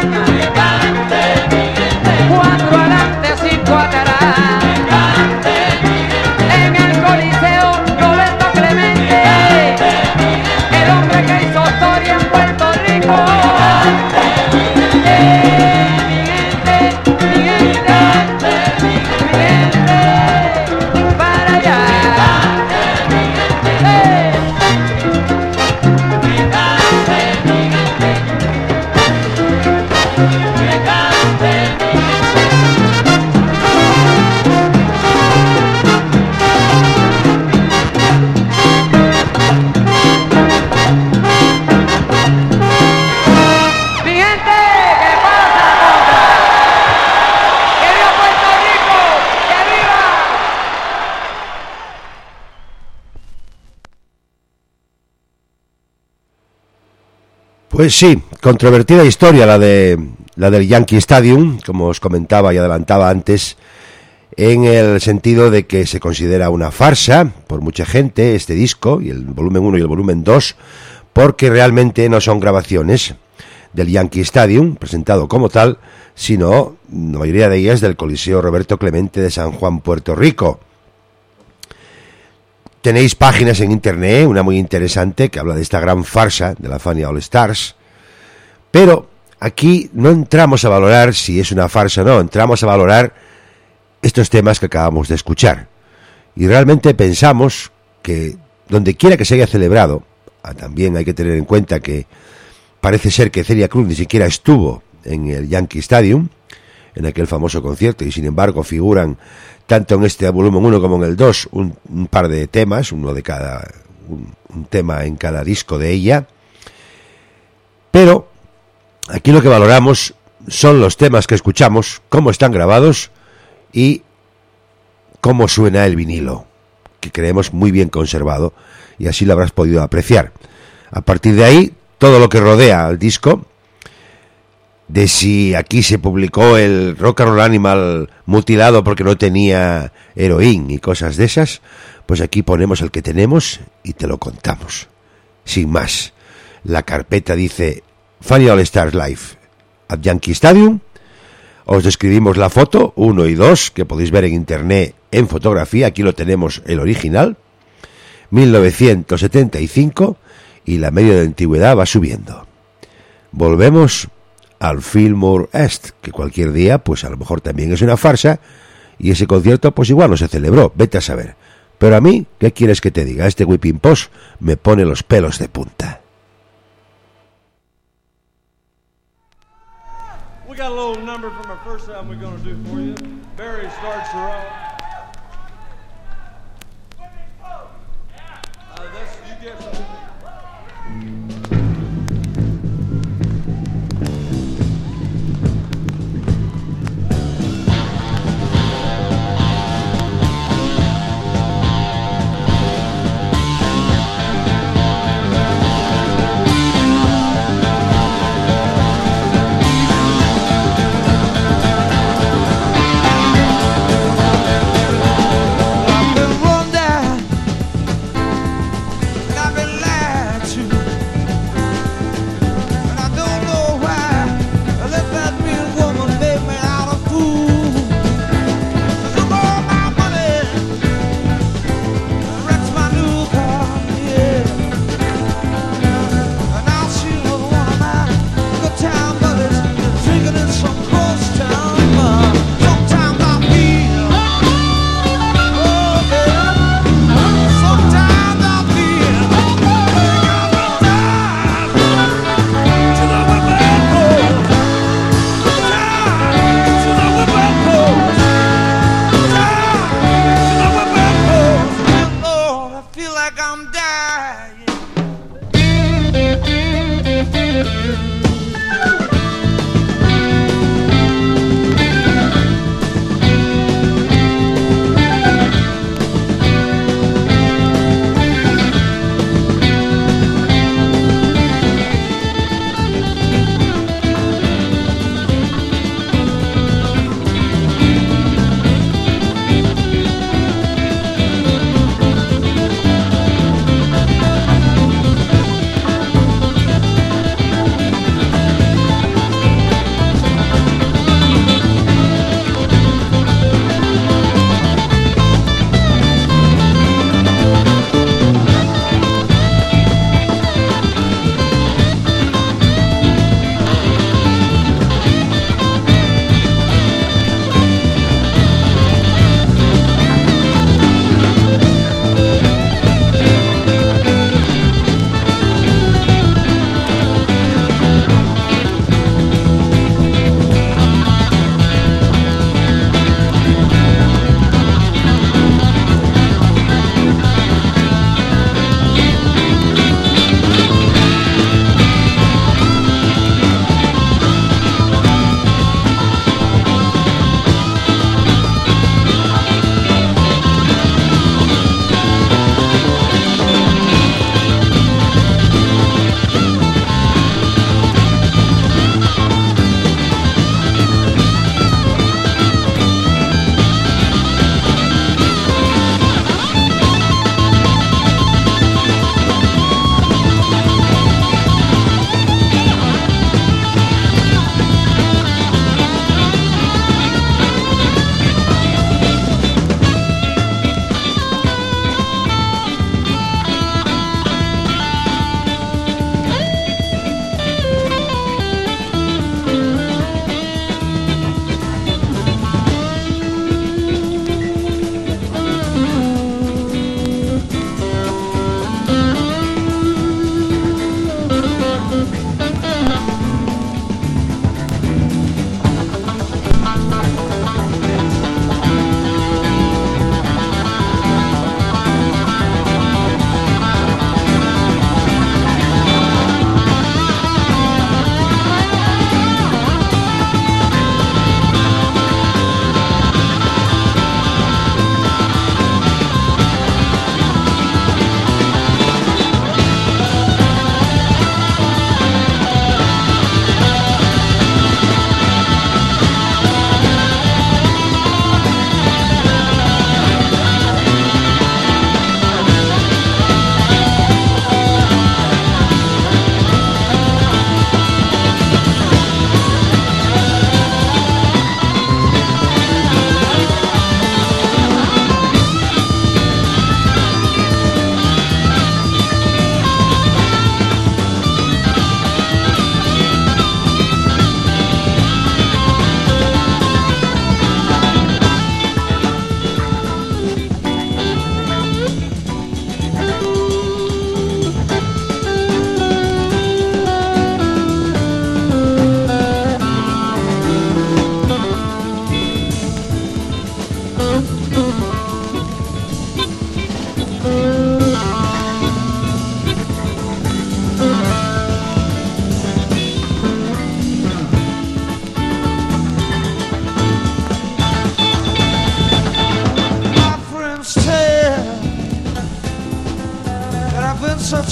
S7: Cuatro adelante, cinco atrás. En el Coliseo Roberto Clemente, el hombre que hizo historia en Puerto Rico. Mi gente, para allá. Mi gente, ¿qué pasa, contra? ¡Que viva Puerto Rico! ¡Que viva!
S1: Pues sí, controvertida historia la del Yankee Stadium, como os comentaba y adelantaba antes, en el sentido de que se considera una farsa por mucha gente este disco, y el volumen 1 y el volumen 2, porque realmente no son grabaciones del Yankee Stadium, presentado como tal, sino la mayoría de ellas del Coliseo Roberto Clemente de San Juan, Puerto Rico. Tenéis páginas en internet, una muy interesante, que habla de esta gran farsa de la Fania All Stars, pero aquí no entramos a valorar si es una farsa o no, entramos a valorar estos temas que acabamos de escuchar. Y realmente pensamos que donde quiera que se haya celebrado, también hay que tener en cuenta que parece ser que Celia Cruz ni siquiera estuvo en el Yankee Stadium, en aquel famoso concierto, y sin embargo figuran tanto en este volumen 1 como en el 2 un par de temas, uno de cada, un tema en cada disco de ella. Pero aquí lo que valoramos son los temas que escuchamos, cómo están grabados y cómo suena el vinilo, que creemos muy bien conservado, y así lo habrás podido apreciar. A partir de ahí, todo lo que rodea al disco de si aquí se publicó el Rock and Roll Animal mutilado porque no tenía heroín y cosas de esas, pues aquí ponemos el que tenemos y te lo contamos. Sin más, la carpeta dice Funny All Stars Live at Yankee Stadium. Os describimos la foto 1 y 2 que podéis ver en internet en fotografía. Aquí lo tenemos, el original, 1975, y la media de antigüedad va subiendo. Volvemos al Fillmore East, que cualquier día pues a lo mejor también es una farsa, y ese concierto pues igual no se celebró, vete a saber. Pero a mí, ¿qué quieres que te diga? Este Whipping Post me pone los pelos de punta.
S3: We got a little number from our first album we're going to do for you. Barry starts her off. You get some.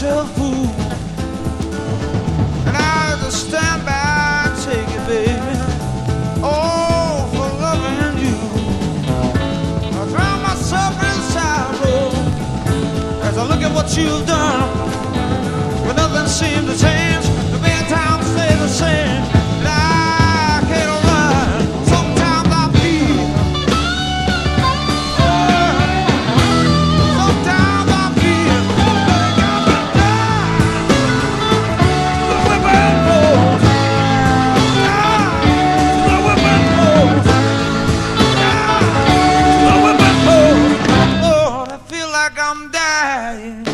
S2: yourself fool. And I just stand by and take it, baby. Oh, for loving you. I drown myself in sorrow as I look at what you've done. But nothing seems to change. The bad times stay the same. And I can't run. Sometimes I feel. Sometimes I feel like I'm gonna die. The whipping post. The whipping post. The whipping post. Lord, I feel like I'm dying.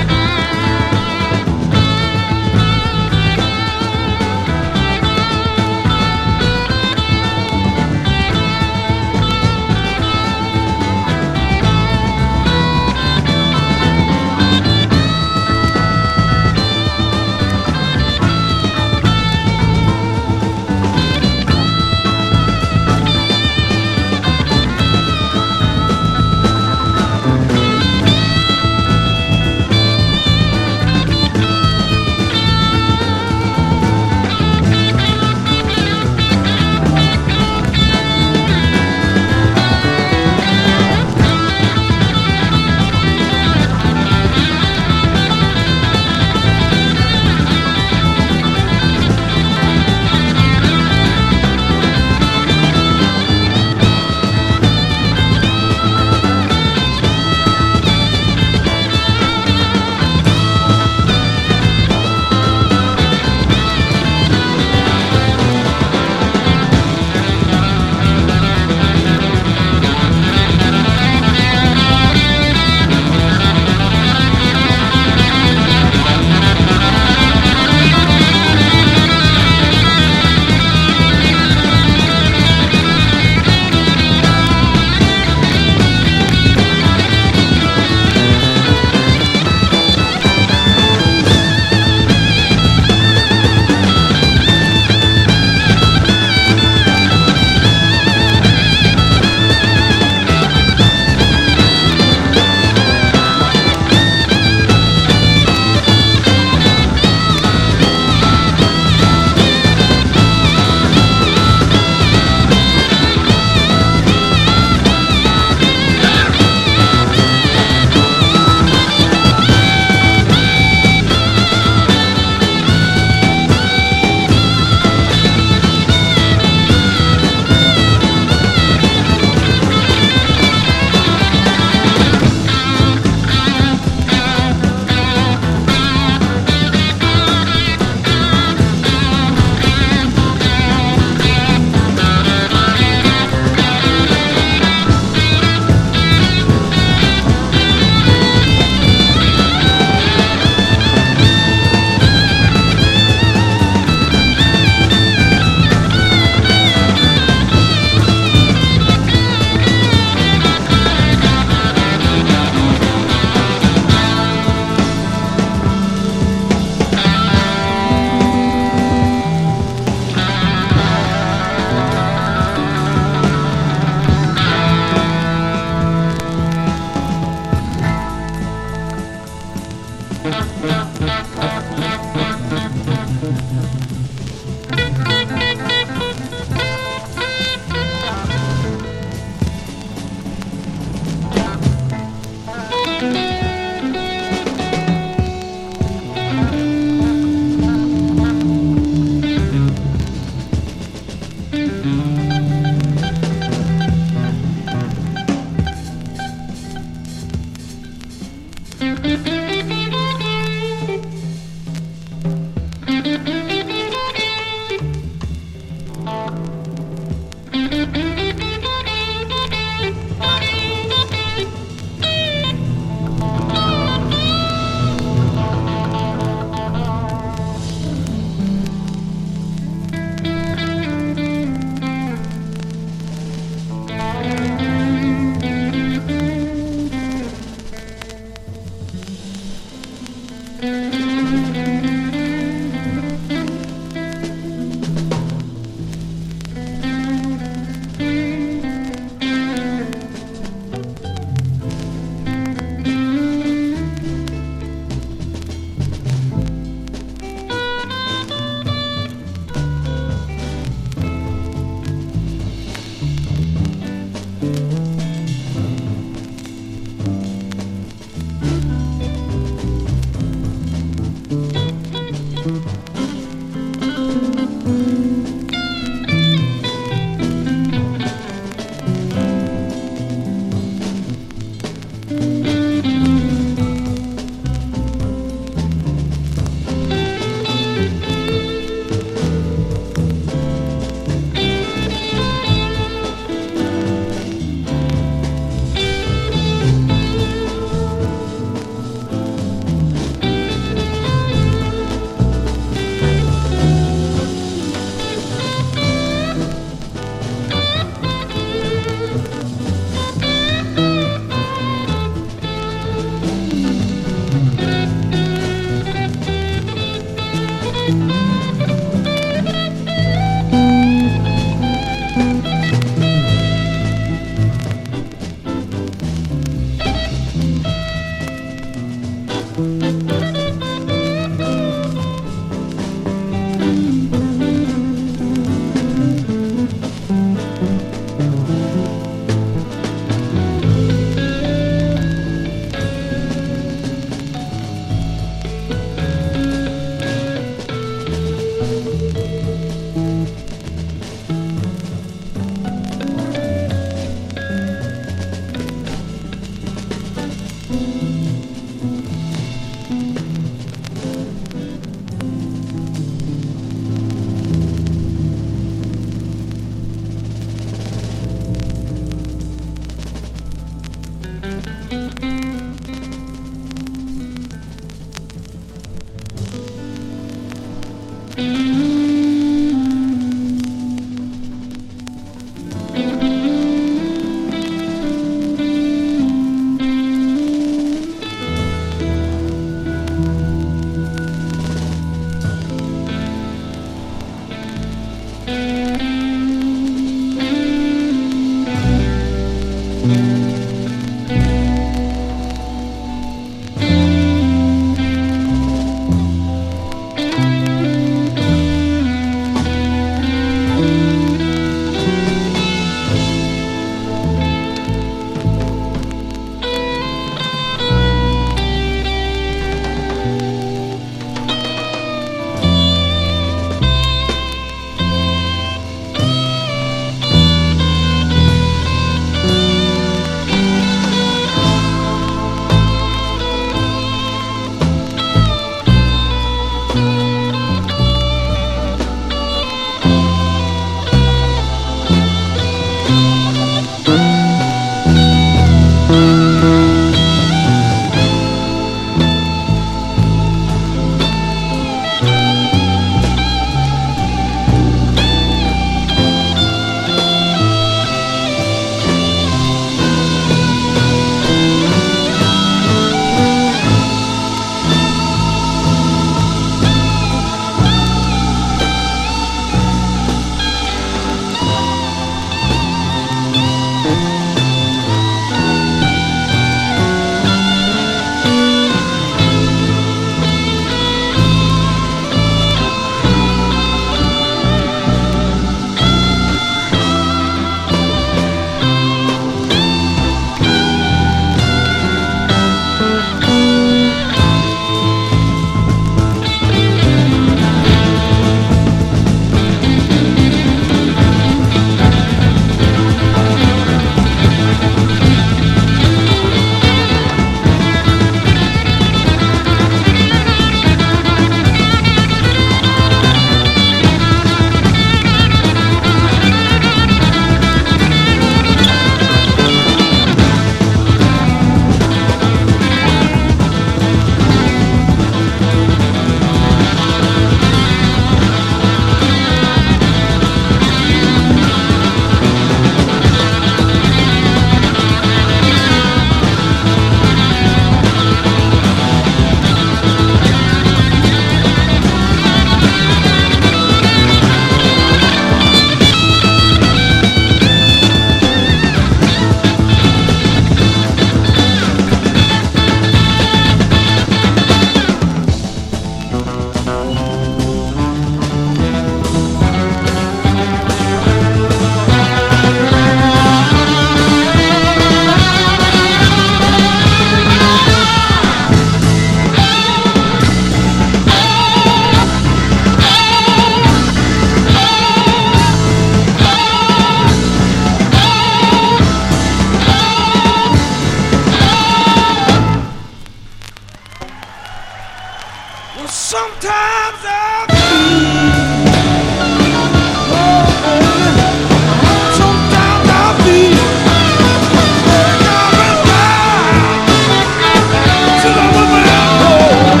S2: Well, sometimes I feel, oh, baby, sometimes I feel like I'm alive till I'm about home.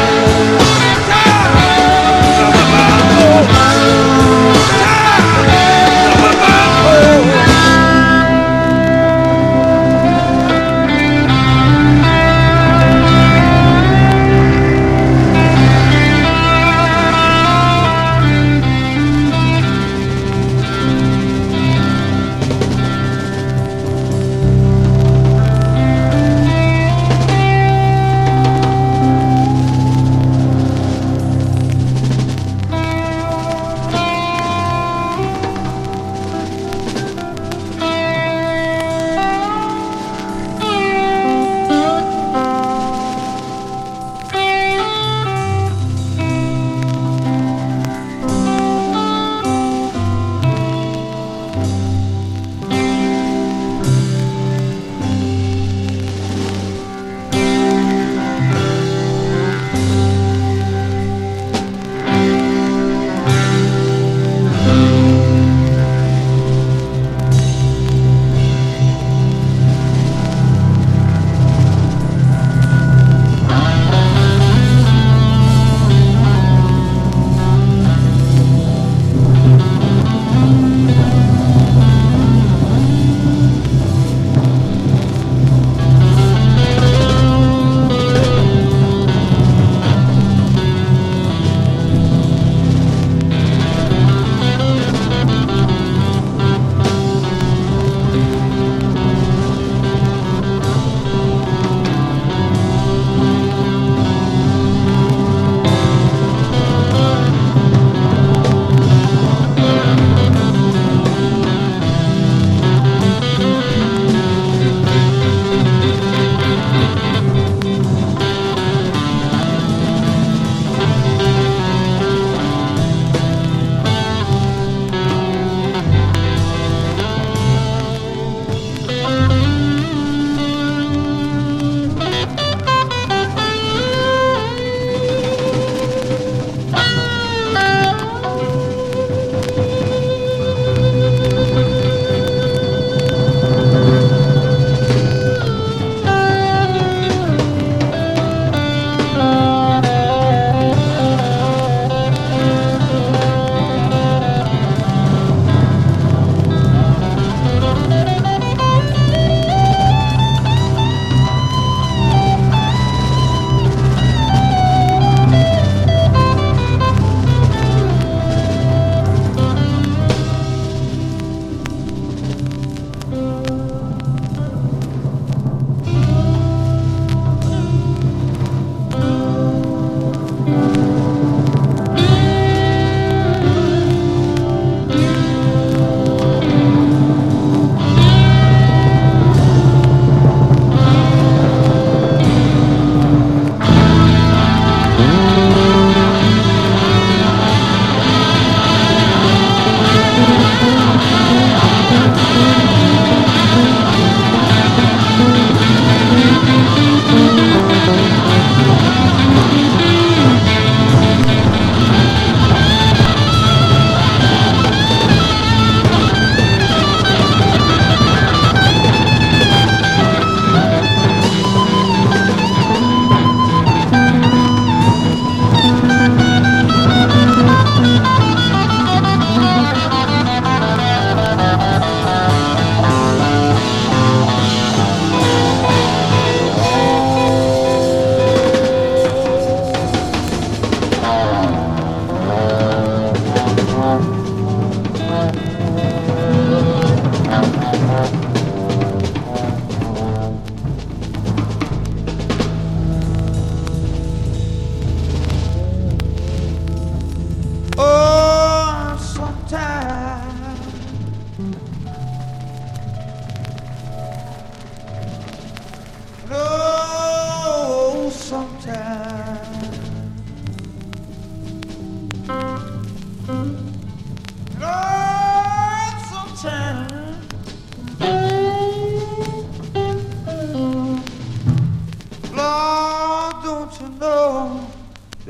S2: Time till I'm about home. Time till I'm about home.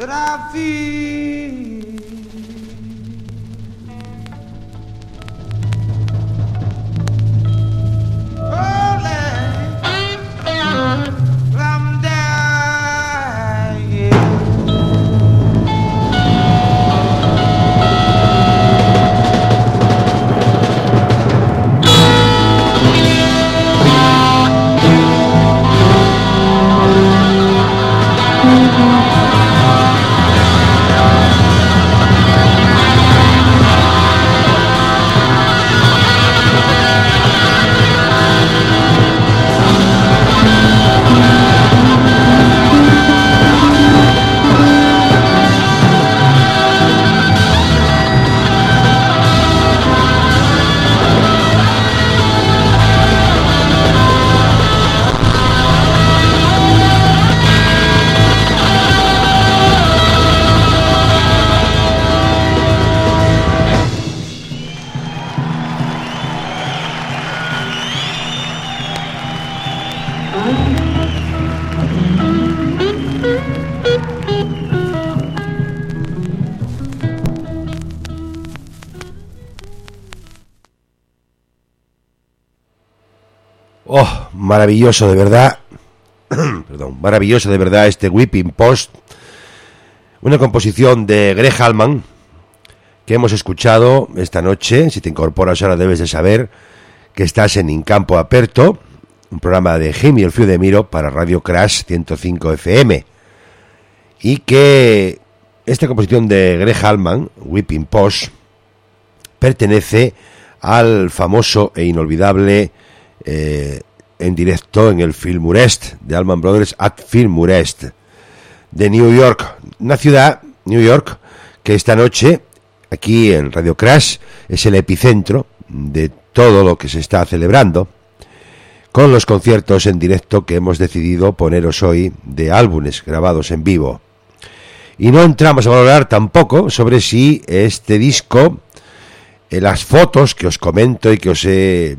S2: that I feel. I'm dying.
S1: Oh, maravilloso de verdad. Perdón, maravilloso de verdad este Whipping Post. Una composición de Greg Allman que hemos escuchado esta noche. Si te incorporas ahora debes de saber que estás en In Campo Aperto, un programa de Jaime el Fío de Miro para Radio Crash 105 FM. Y que esta composición de Greg Allman, Whipping Post, pertenece al famoso e inolvidable en directo en el Fillmore de Allman Brothers at Fillmore de New York, una ciudad, New York, que esta noche aquí en Radio Crash es el epicentro de todo lo que se está celebrando con los conciertos en directo que hemos decidido poneros hoy de álbumes grabados en vivo. Y no entramos a valorar tampoco sobre si este disco, las fotos que os comento y que os he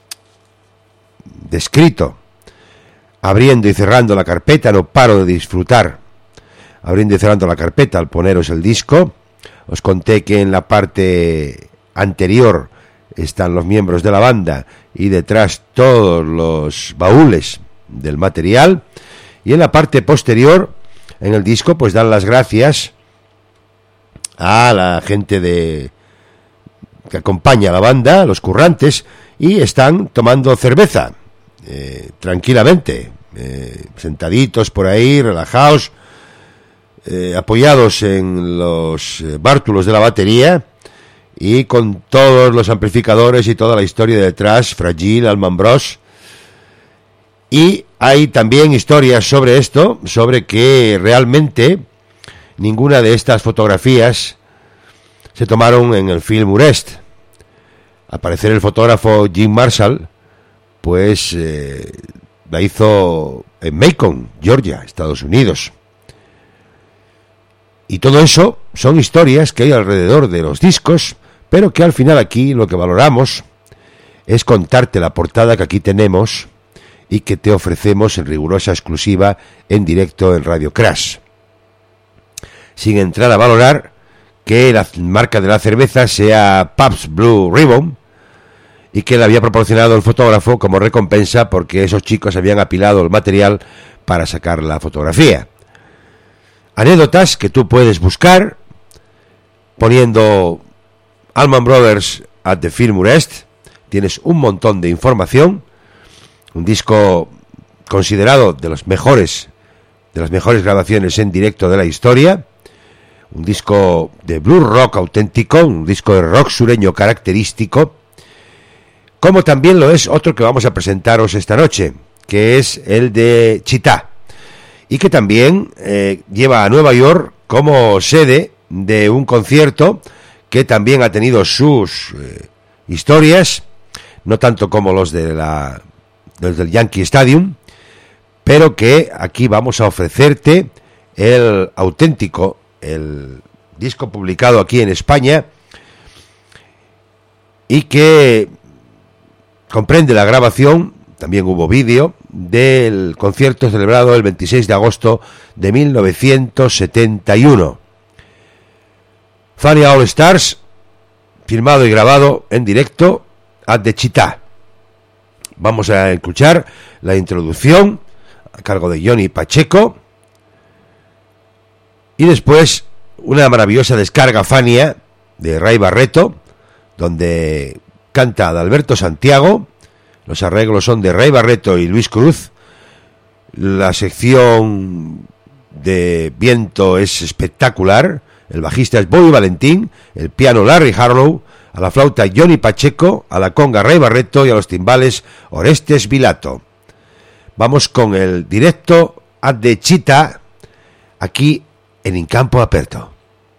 S1: descrito, abriendo y cerrando la carpeta, no paro de disfrutar abriendo y cerrando la carpeta al poneros el disco. Os conté que en la parte anterior están los miembros de la banda y detrás todos los baúles del material, y en la parte posterior en el disco pues dan las gracias a la gente que acompaña a la banda, los currantes, y están tomando cerveza tranquilamente, sentaditos por ahí, relajados, apoyados en los bártulos de la batería y con todos los amplificadores y toda la historia detrás, Fragile, Allman Bros. Y hay también historias sobre esto, sobre que realmente ninguna de estas fotografías se tomaron en el Fillmore. Al parecer el fotógrafo Jim Marshall pues la hizo en Macon, Georgia, Estados Unidos. Y todo eso son historias que hay alrededor de los discos, pero que al final aquí lo que valoramos es contarte la portada que aquí tenemos y que te ofrecemos en rigurosa exclusiva en directo en Radio Crash, sin entrar a valorar que la marca de la cerveza sea Pabst Blue Ribbon y que le había proporcionado el fotógrafo como recompensa porque esos chicos habían apilado el material para sacar la fotografía. Anécdotas que tú puedes buscar poniendo Allman Brothers at the Fillmore. Tienes un montón de información. Un disco considerado de las mejores grabaciones en directo de la historia. Un disco de blues rock auténtico, un disco de rock sureño característico, como también lo es otro que vamos a presentaros esta noche, que es el de Chitá, y que también lleva a Nueva York como sede de un concierto que también ha tenido sus historias, no tanto como los del Yankee Stadium, pero que aquí vamos a ofrecerte el auténtico, el disco publicado aquí en España y que comprende la grabación, también hubo vídeo, del concierto celebrado el 26 de agosto de 1971. Fania All Stars, filmado y grabado en directo at the Chita. Vamos a escuchar la introducción a cargo de Johnny Pacheco y después una maravillosa descarga Fania de Ray Barretto, donde canta Adalberto Santiago. Los arreglos son de Ray Barretto y Luis Cruz. La sección de viento es espectacular. El bajista es Bobby Valentín, el piano Larry Harlow, a la flauta Johnny Pacheco, a la conga Ray Barretto y a los timbales Orestes Vilato. Vamos con el directo at the Chita, aquí en In Campo Aperto.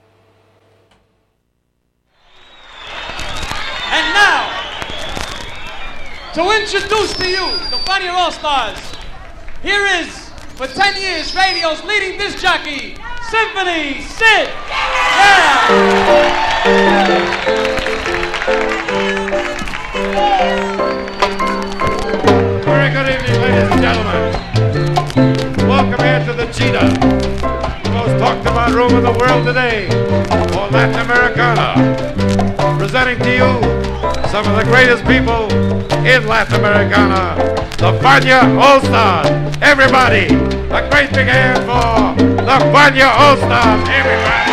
S3: And now, to introduce to you the Fania All Stars, here is, for 10 years, radio's leading disc jockey, Symphony Sid. Yeah!
S8: Very good evening, ladies and gentlemen. Welcome here to the Cheetah, the most talked about room in the world today, for Latin Americana. Presenting to you some of the greatest people in Latin Americana, the Fania All Stars. Everybody, a great big hand for the Fania All Stars. Everybody.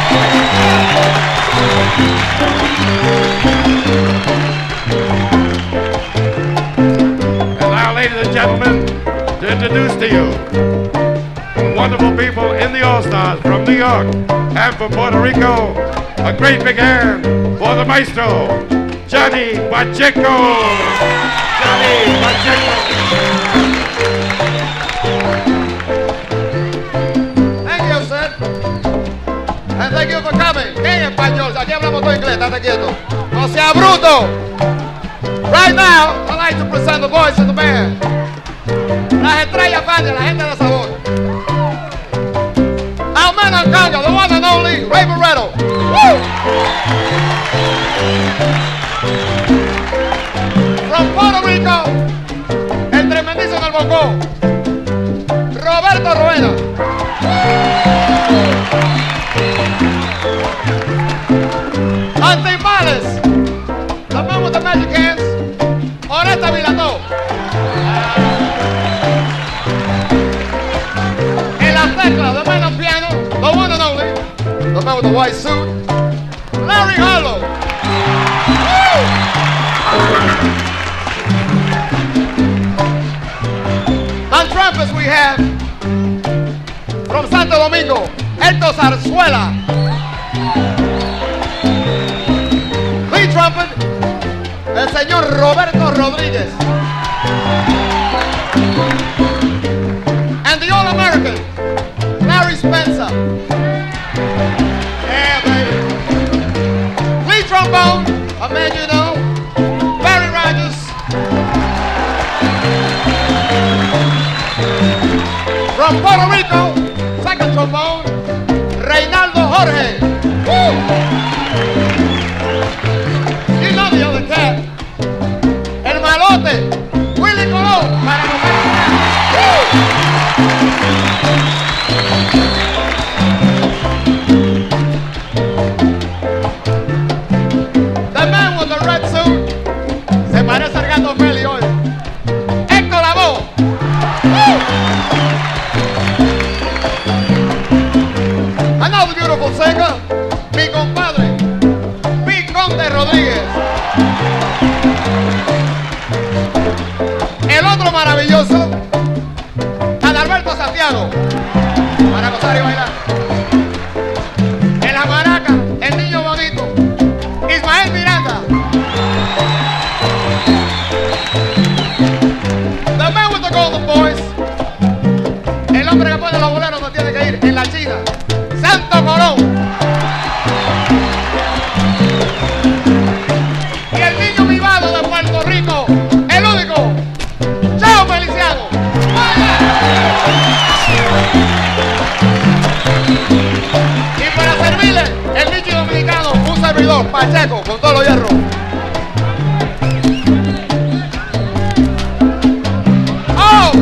S8: And now, ladies and gentlemen, to introduce to you wonderful people in the All Stars from New York and from Puerto Rico. A great big hand for the maestro, Johnny Pacheco. Johnny Pacheco.
S5: Thank you, sir. And thank you for coming. En español, aquí hablamos todo inglés, estate quieto. No sea bruto. Right now, I'd like to present the voice of the band. Las estrellas Fania, la gente de sabor. Our man on conga, the one and only Ray Barretto. Woo! From Puerto Rico, el tremendísimo en el bongo, Roberto Roena. On timbales, the man with the magic hands, Orestes Vilato. En las teclas, the man on piano, the one and only, the man with the white suit, Larry Harlow. On trumpets we have, from Santo Domingo, Héctor Zarzuela. Lead trumpet, el señor Roberto Rodríguez. And the All-American, Larry Spencer. Yeah, baby. Lead trombone, a man you know, Barry Rogers. From Puerto Rico, second trombone, Reinaldo Jorge. Woo! You know the other cat, El Malote, Willie Colón, para The man with the red suit, se parece al gato Feli hoy. Héctor Lavoe. Another beautiful singer, mi compadre, Conde Rodríguez. El otro maravilloso, Adalberto Santiago, para gozar y bailar. En la maraca, el niño bonito, Ismael Miranda. The man with the golden voice, el hombre que pone los boleros donde tiene que ir, en la China, Santo Colón. Y el niño mimado de Puerto Rico, el único, Chao Feliciano. Y para servirle, el nicho dominicano, un servidor, Pacheco, con todos los hierros. Oh!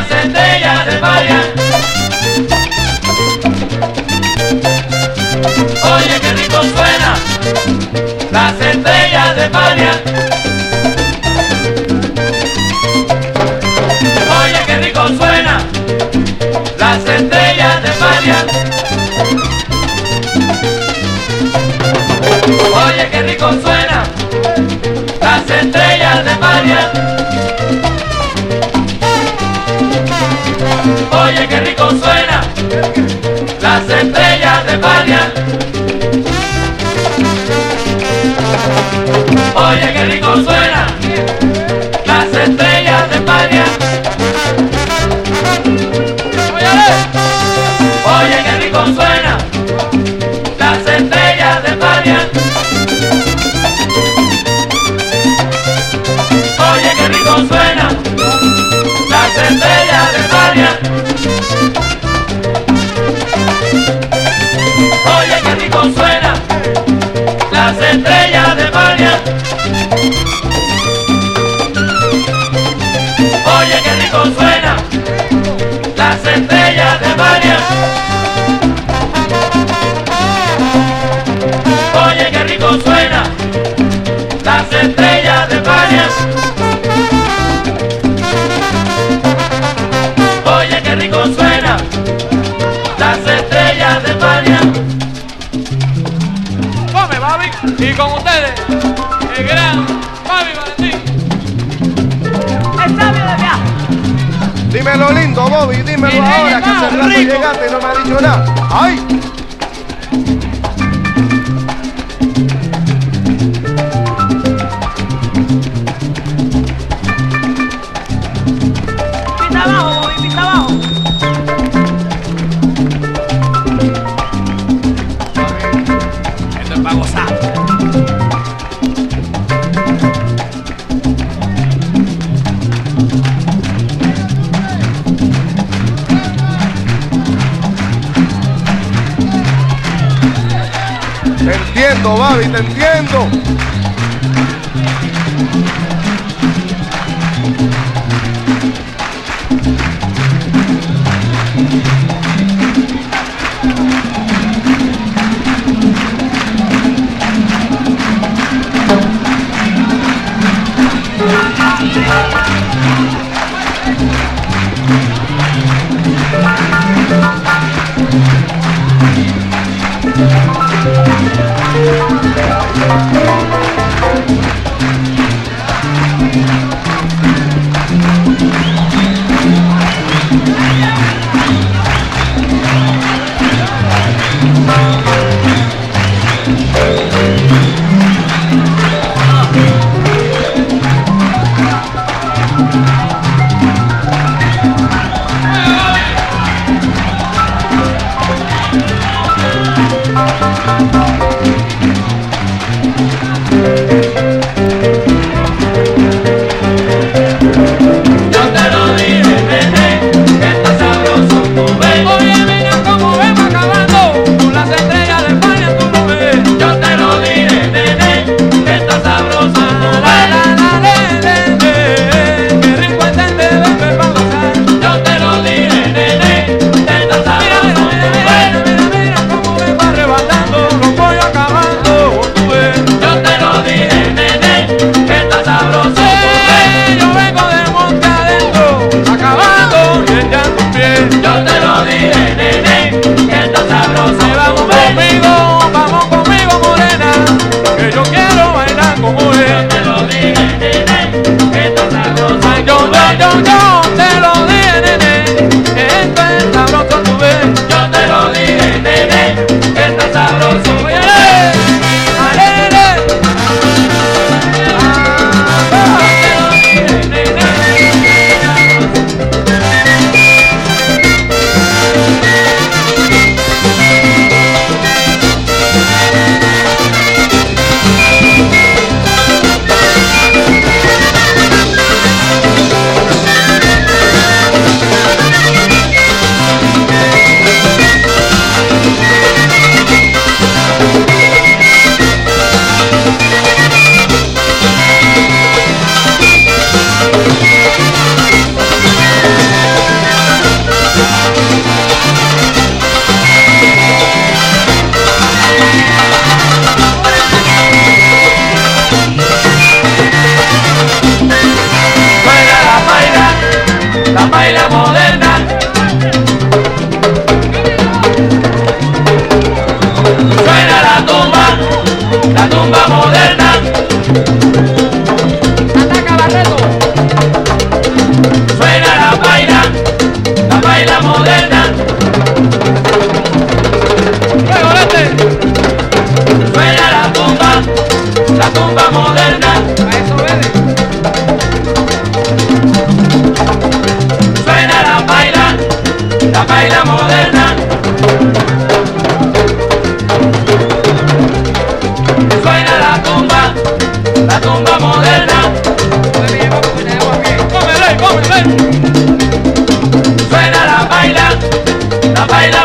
S4: las estrellas de Fania. Oye qué rico suena, las estrellas de Fania. Oye qué rico suena, las estrellas de Fania. Oye qué rico suena, las estrellas de Fania. Oye qué rico suena, las estrellas de Fania. Oye qué rico suena, las estrellas de Fania. Oye qué rico suena, las estrellas de Fania. Oye qué rico suena, las estrellas de Fania. Oye qué rico suena, las estrellas de Fania. Oye qué rico suena, las estrellas de Fania. Oye qué rico suena, las estrellas de Fania. Oye qué rico suena, las estrellas de Fania.
S3: Come, Bobby. Y con ustedes, el gran Bobby Valentín.
S7: El sabio de viaje.
S5: Dímelo lindo, Bobby, dímelo ahora que hace rato llegaste y no me ha dicho nada. ¡Ay!
S7: Pita abajo, Bobby, pita abajo.
S4: Esto es para gozar.
S5: Te entiendo, Bobby, te entiendo.
S4: Yo te lo dije, nene, que estás sabroso tú.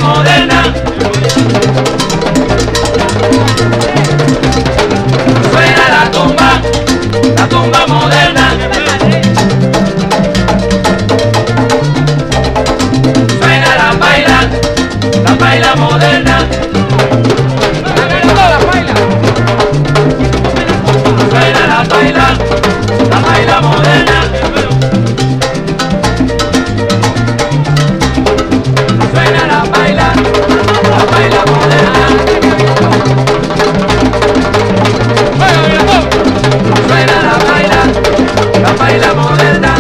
S4: moderna. Suena la tumba moderna. Suena la paila moderna. Suena la paila moderna. Suena la paila moderna. Suena la paila moderna.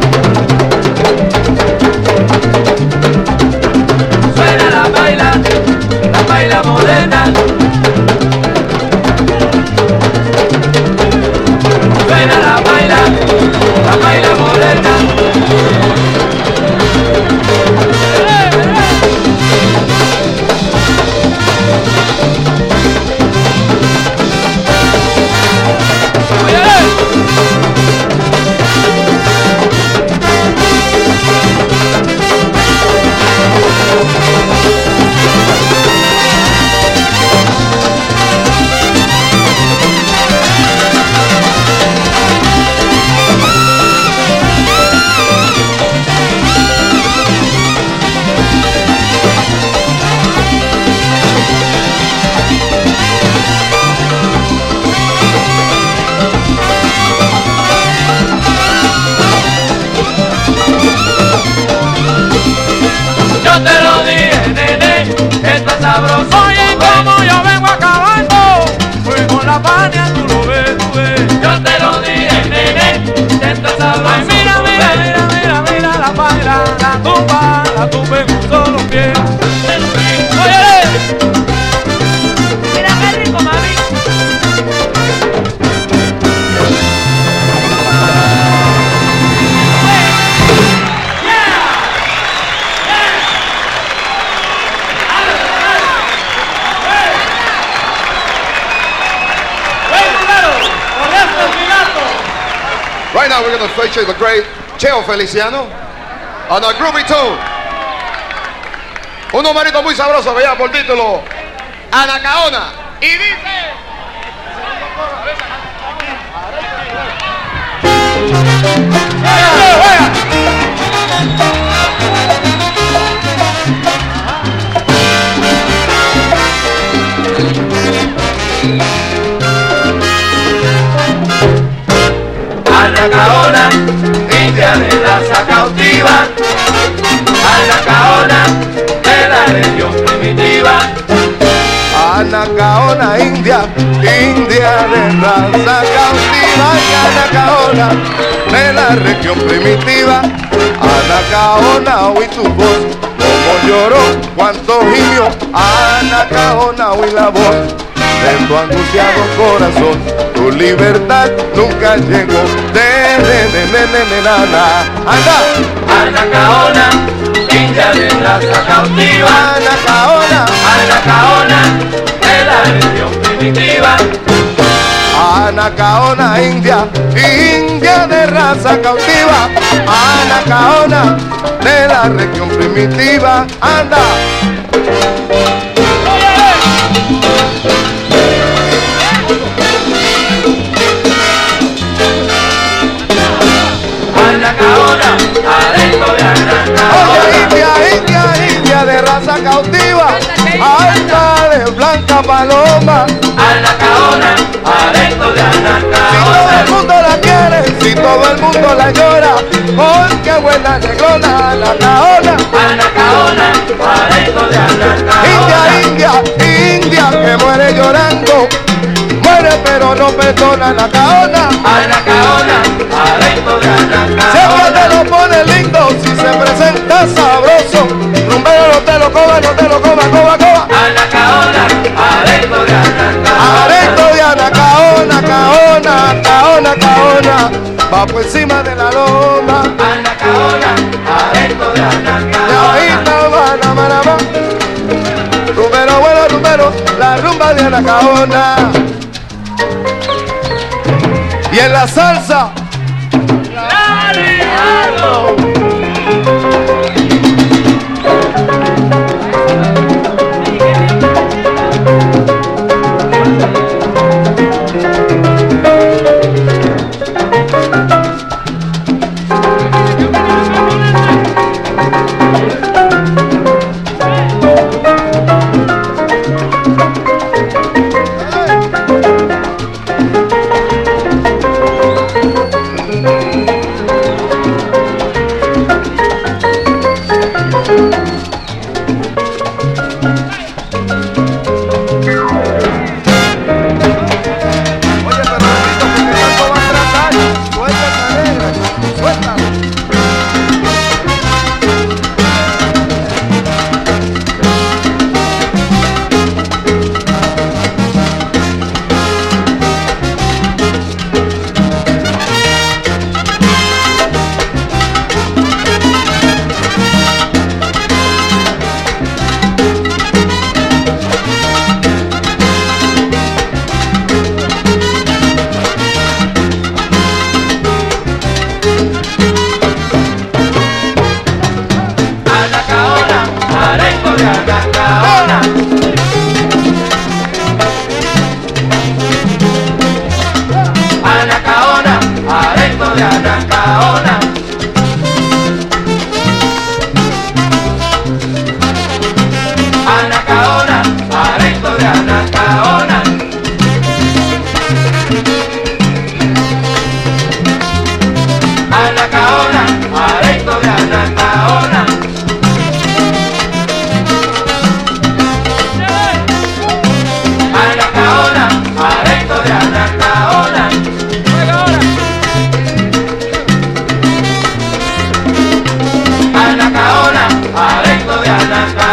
S4: Suena la paila moderna. Suena la paila moderna. Yo te lo dije, nene, esto es sabroso.
S9: Oye, como yo vengo acabando, fui con la paña, tú lo ves, tú ves.
S4: Yo te lo dije, nene, esto es sabroso.
S9: Ay, mira, mira, mira, mira, mira la paila, la tumba en un solo pie. Oye,
S7: Mira qué rico, mami.
S5: Right now we're going to feature the great Cheo Feliciano on a groovy tune. Un numerito muy sabroso que lleva por título Anacaona. Y dice...
S4: Anacaona, india de raza cautiva. Anacaona, de la región primitiva.
S10: Anacaona, india de raza cautiva. Y Anacaona, de la región primitiva. Anacaona, oí tu voz, como lloró, cuánto gimió. Anacaona, oí la voz de tu angustiado corazón. Tu libertad nunca llegó. Nana. Anda.
S4: Anacaona, india de raza cautiva.
S10: Anacaona,
S4: Anacaona, de la región primitiva.
S10: Anacaona, india de raza cautiva. Anacaona, de la región primitiva. Anda.
S4: Anacaona, adentro de Anacaona.
S10: Oye, india de raza cautiva. Alta de blanca paloma.
S4: Anacaona, adentro de
S10: Si todo el
S4: Anacaona.
S10: mundo la quiere, si todo el mundo la llora, porque buena negrona, Anacaona.
S4: Anacaona, adentro de Anacaona.
S10: India, que muere llorando, muere pero no perdona, Anacaona.
S4: Anacaona, adentro de
S10: Siempre te
S4: Anacaona.
S10: lo pone lindo, si se presenta sabroso, rumbero no te lo coma, coba.
S4: Anacaona, adentro de Anacaona.
S10: Arrecto de Anacaona, caona, va por encima de la loma.
S4: Anacaona, adentro de
S10: Y ahí
S4: Anacaona.
S10: está, manama. Rumbero, bueno, rumbero, la rumba de Anacaona. Y en la salsa,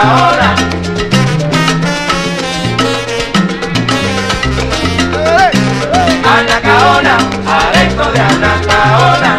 S10: Anacaona. Anacaona, adentro de Anacaona.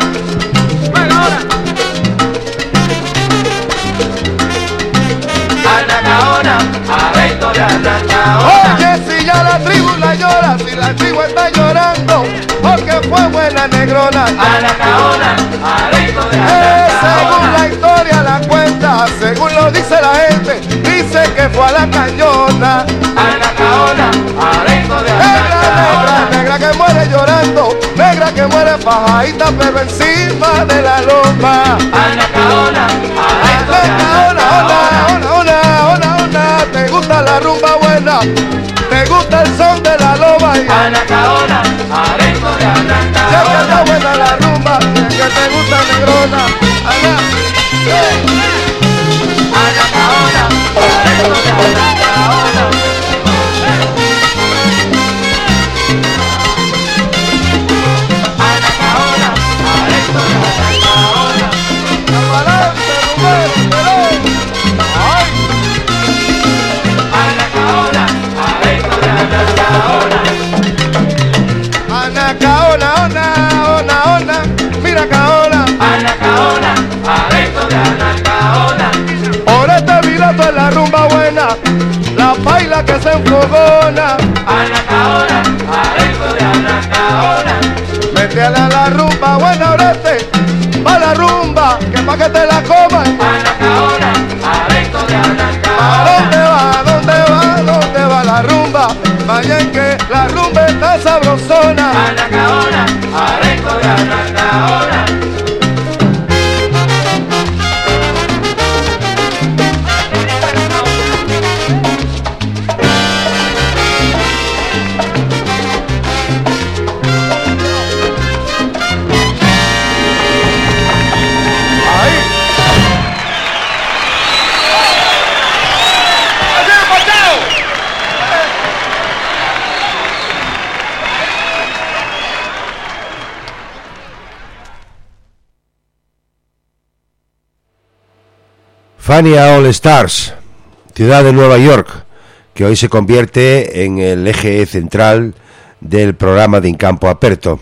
S10: Anacaona, adentro de Anacaona. Oye, si ya la tribu la llora, si la tribu está llorando, porque fue buena negrona. Anacaona, adentro de Anacaona. Según la historia la cuenta, según lo dice la gente, dice que fue a la cañona. Anacaona, adentro de Anacaona. Negra que muere llorando, negra que muere fajadita, pero encima de la loma. Anacaona, adentro de Anacaona. Te gusta la rumba buena, te gusta el son de la loma. Anacaona, adentro de Anacaona. Ya que está buena la rumba, que te gusta negrona. Anacaona, adentro de Anacaona. Anacaona, adentro de Anacaona. Adelante, Rubén, ay. Anacaona, adentro de Anacaona. Anacaona, ona, mira Caona. Anacaona, adentro de Anacaona. Por este virato es la rumba buena, la baila que se enfogona. Anacaona, adentro de Anacaona. Métele a la rumba buena, orete, pa' la rumba, que pa' que te la coman. Anacaona, adentro de Anacaona. ¿A dónde va? ¿Dónde va la rumba? Vaya en que la rumba está sabrosona. Anacaona, adentro de Anacaona.
S1: Fania All Stars, ciudad de Nueva York, que hoy se convierte en el eje central del programa de Incampo Aperto.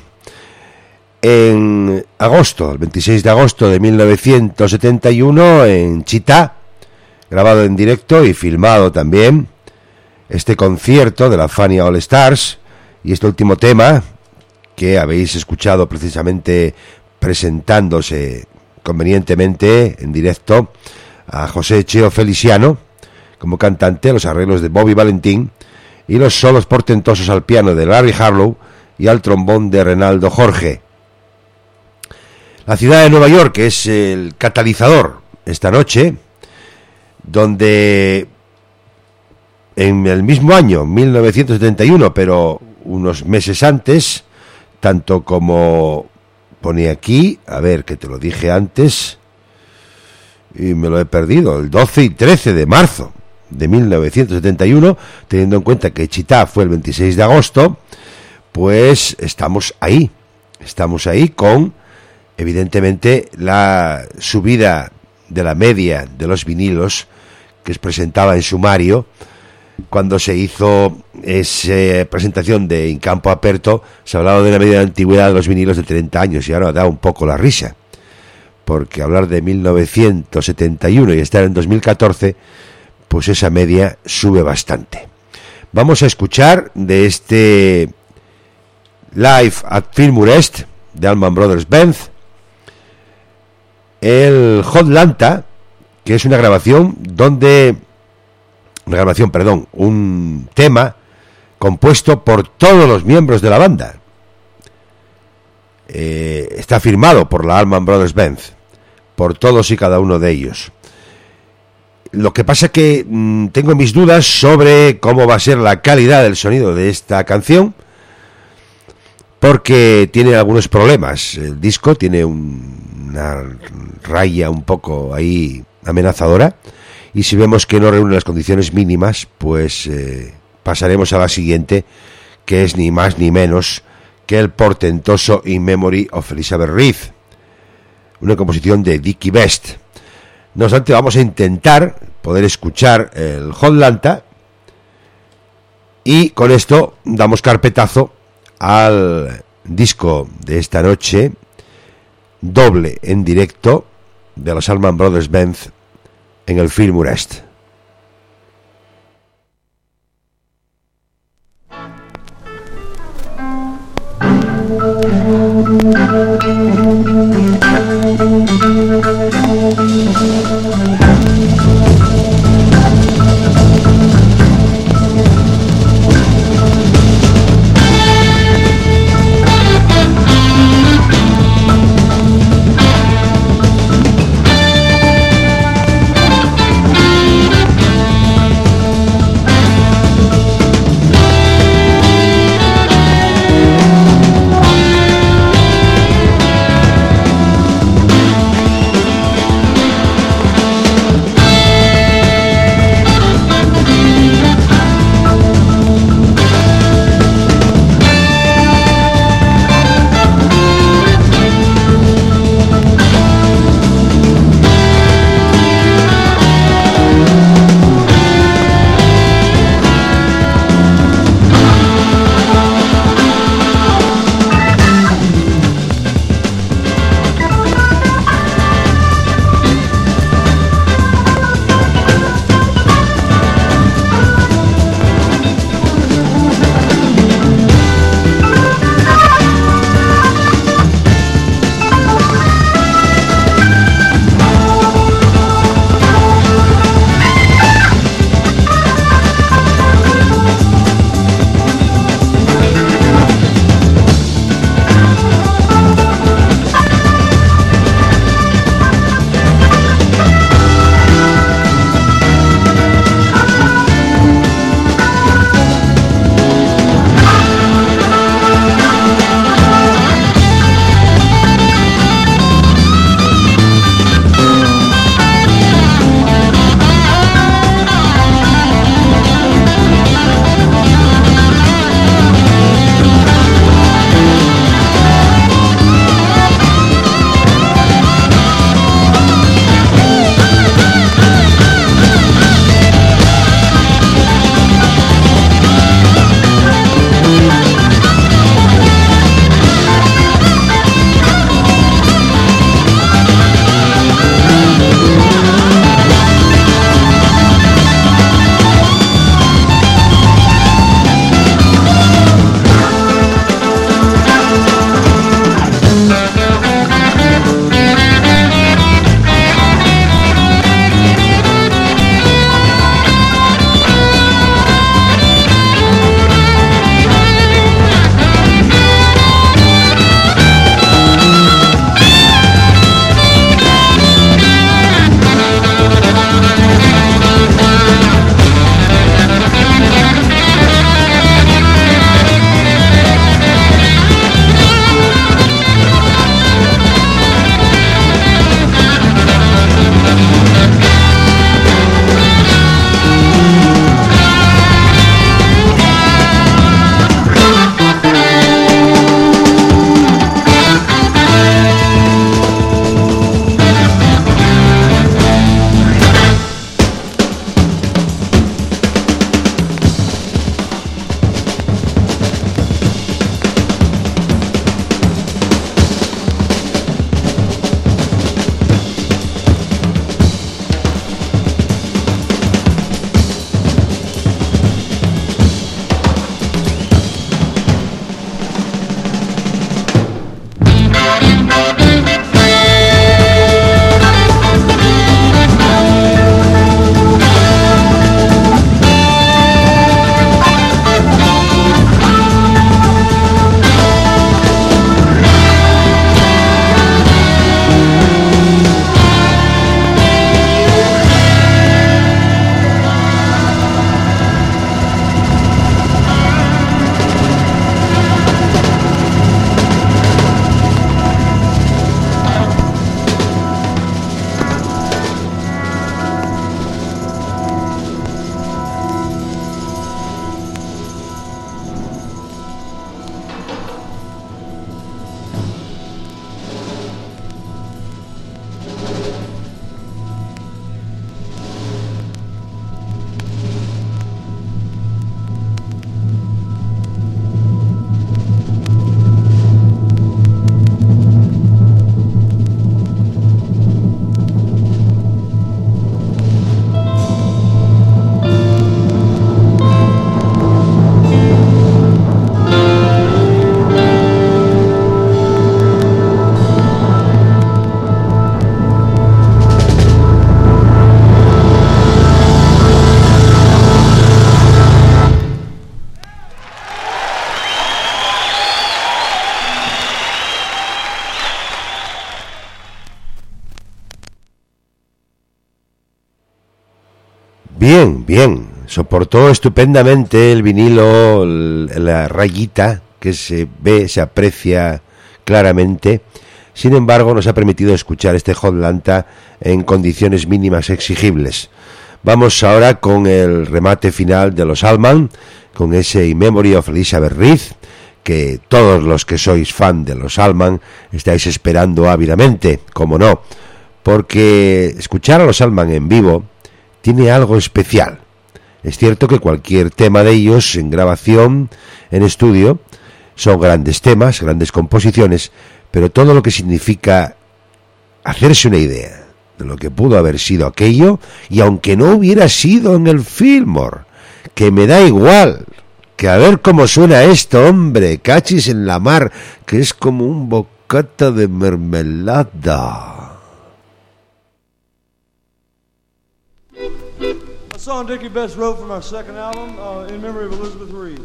S1: En agosto, el 26 de agosto de 1971, en Chitá, grabado en directo y filmado también, este concierto de la Fania All Stars y este último tema que habéis escuchado precisamente presentándose convenientemente en directo a José Cheo Feliciano como cantante, los arreglos de Bobby Valentín y los solos portentosos al piano de Larry Harlow y al trombón de Renaldo Jorge. La ciudad de Nueva York es el catalizador esta noche, donde en el mismo año, 1971, pero unos meses antes, tanto como pone aquí, a ver, que te lo dije antes y me lo he perdido, el 12 y 13 de marzo de 1971, teniendo en cuenta que Chitá fue el 26 de agosto, pues estamos ahí con, evidentemente, la subida de la media de los vinilos que se presentaba en sumario. Cuando se hizo esa presentación de Incampo Aperto, se hablaba de la media de antigüedad de los vinilos de 30 años y ahora da un poco la risa, porque hablar de 1971 y estar en 2014, pues esa media sube bastante. Vamos a escuchar de este Live at Fillmore East de Allman Brothers Band el Hot Lanta, que es un tema compuesto por todos los miembros de la banda. Está firmado por la Allman Brothers Band, por todos y cada uno de ellos. Lo que pasa que tengo mis dudas sobre cómo va a ser la calidad del sonido de esta canción, porque tiene algunos problemas. El disco tiene una raya un poco ahí amenazadora, y si vemos que no reúne las condiciones mínimas, pues pasaremos a la siguiente, que es ni más ni menos que el portentoso In Memory of Elizabeth Reed, una composición de Dickie Best. No obstante, vamos a intentar poder escuchar el Hotlanta y con esto damos carpetazo al disco de esta noche, doble en directo de los Allman Brothers Band en el Fillmore East. Bien, bien. Soportó estupendamente el vinilo, la rayita que se ve, se aprecia claramente. Sin embargo, nos ha permitido escuchar este Hot Lanta en condiciones mínimas exigibles. Vamos ahora con el remate final de los Allman, con ese In Memory of Elizabeth Reed, que todos los que sois fan de los Allman estáis esperando ávidamente, como no, porque escuchar a los Allman en vivo tiene algo especial. Es cierto que cualquier tema de ellos en grabación, en estudio, son grandes temas, grandes composiciones, pero todo lo que significa hacerse una idea de lo que pudo haber sido aquello, y aunque no hubiera sido en el Fillmore, que me da igual, que a ver cómo suena esto, hombre, cachis en la mar, que es como un bocata de mermelada.
S3: A song Dickie Betts wrote from our second album, In Memory of Elizabeth Reed.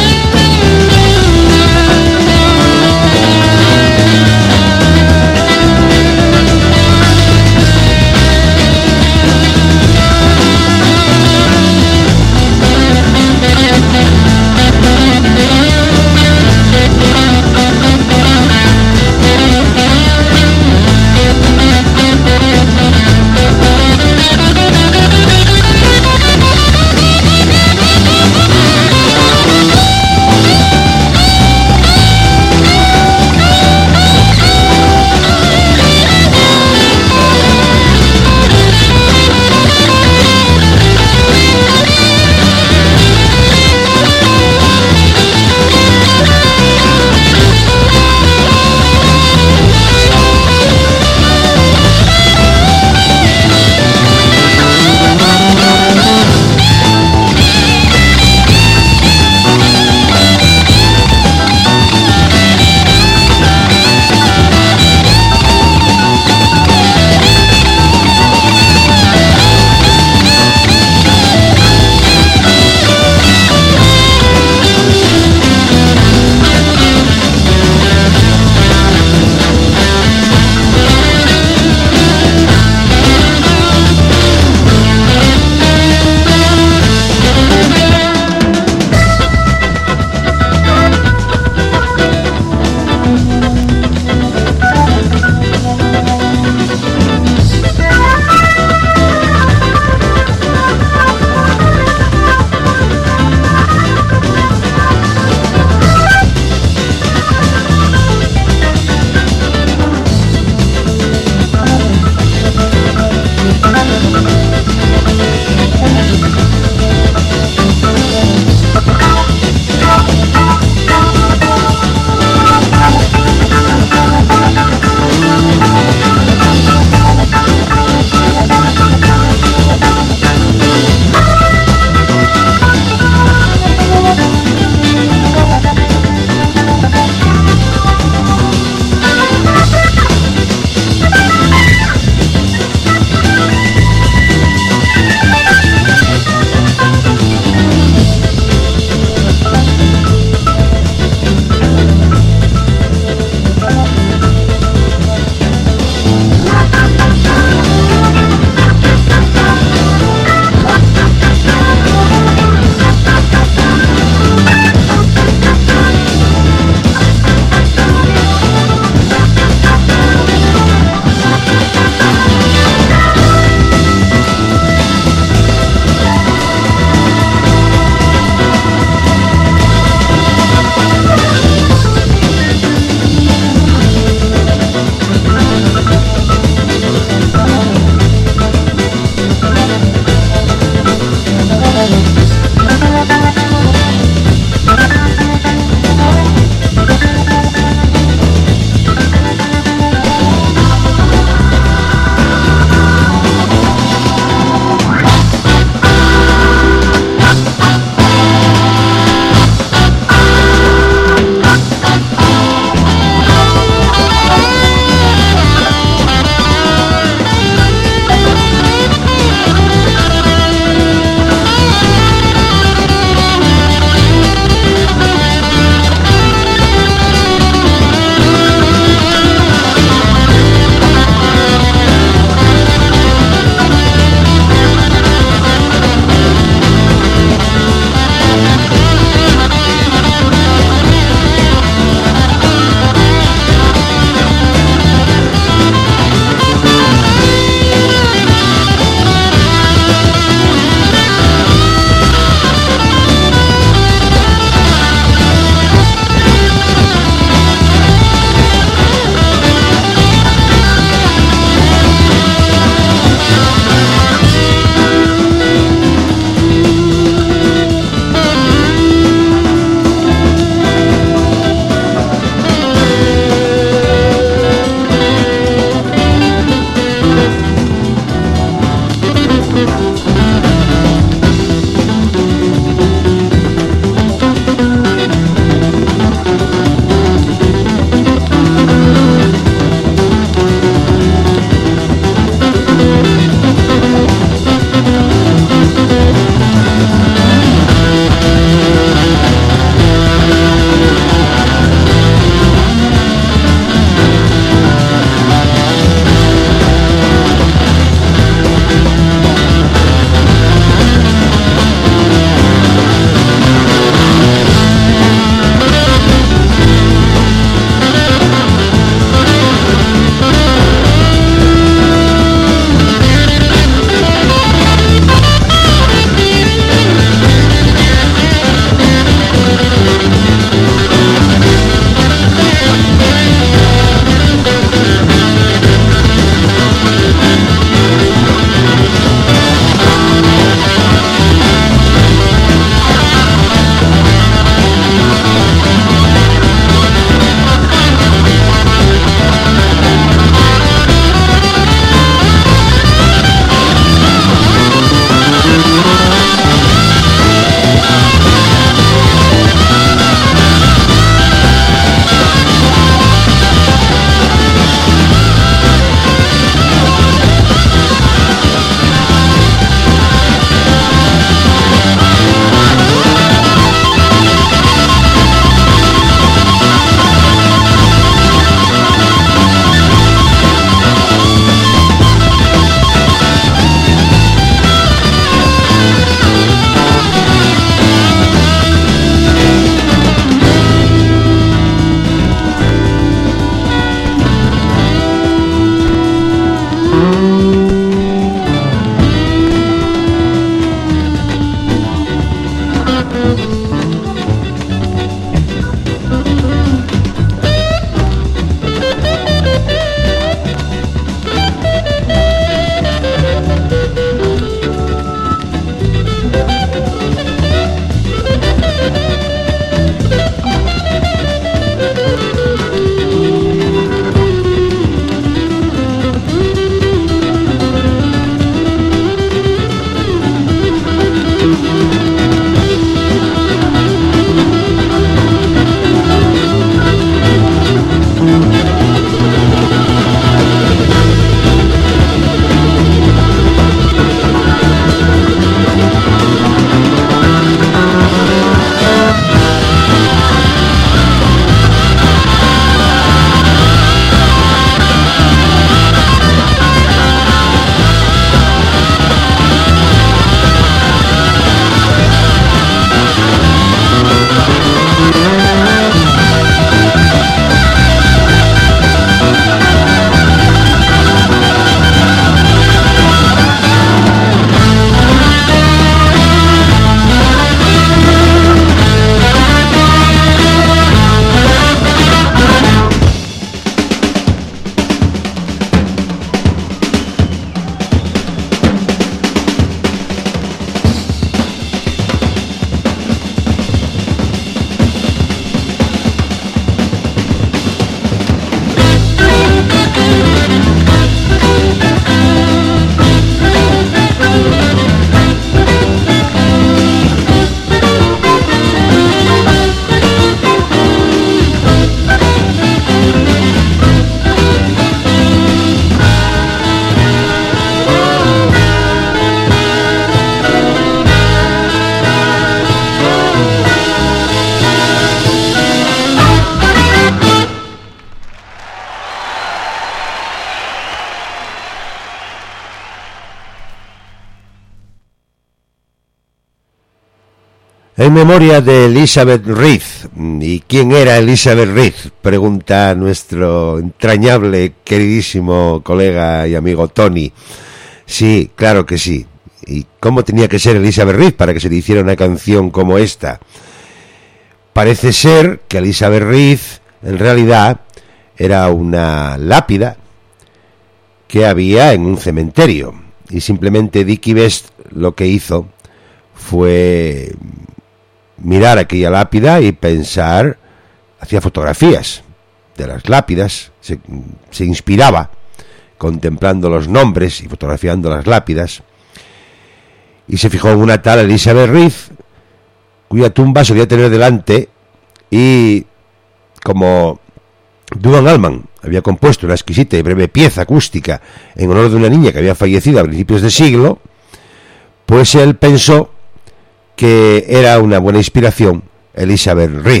S1: En memoria de Elizabeth Reed. ¿Y quién era Elizabeth Reed?, pregunta nuestro entrañable, queridísimo colega y amigo Tony. Sí, claro que sí. ¿Y cómo tenía que ser Elizabeth Reed para que se le hiciera una canción como esta? Parece ser que Elizabeth Reed en realidad era una lápida que había en un cementerio, y simplemente Dickie Best lo que hizo fue mirar aquella lápida y pensar, hacía fotografías de las lápidas, se inspiraba contemplando los nombres y fotografiando las lápidas, y se fijó en una tal Elizabeth Reed, cuya tumba solía tener delante, y como Duane Allman había compuesto una exquisita y breve pieza acústica en honor de una niña que había fallecido a principios de siglo, pues él pensó que era una buena inspiración Elizabeth Reed.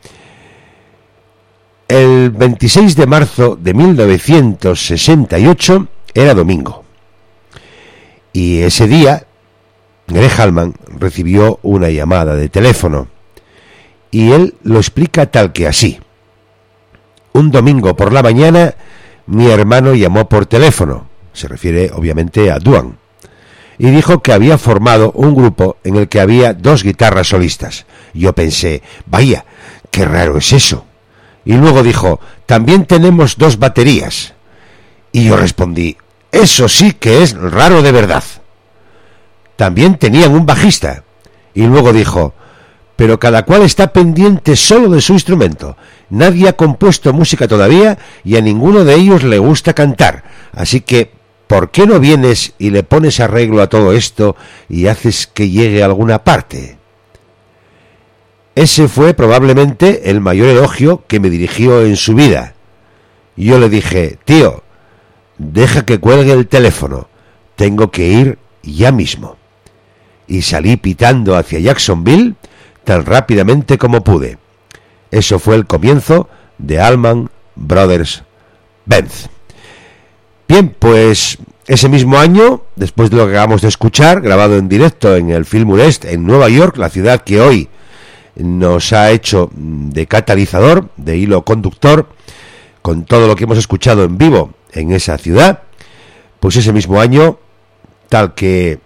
S1: El 26 de marzo de 1968 era domingo, y ese día Greg Allman recibió una llamada de teléfono, y él lo explica tal que así: un domingo por la mañana mi hermano llamó por teléfono, se refiere obviamente a Duane, y dijo que había formado un grupo en el que había 2 guitarras solistas. Yo pensé, vaya, qué raro es eso. Y luego dijo, también tenemos 2 baterías. Y yo respondí, eso sí que es raro de verdad. También tenían un bajista. Y luego dijo, pero cada cual está pendiente solo de su instrumento. Nadie ha compuesto música todavía y a ninguno de ellos le gusta cantar. Así que, ¿por qué no vienes y le pones arreglo a todo esto y haces que llegue a alguna parte? Ese fue probablemente el mayor elogio que me dirigió en su vida. Yo le dije, tío, deja que cuelgue el teléfono, tengo que ir ya mismo. Y salí pitando hacia Jacksonville tan rápidamente como pude. Eso fue el comienzo de Allman Brothers Band. Bien, pues ese mismo año, después de lo que acabamos de escuchar, grabado en directo en el Fillmore East en Nueva York, la ciudad que hoy nos ha hecho de catalizador, de hilo conductor, con todo lo que hemos escuchado en vivo en esa ciudad, pues ese mismo año, tal que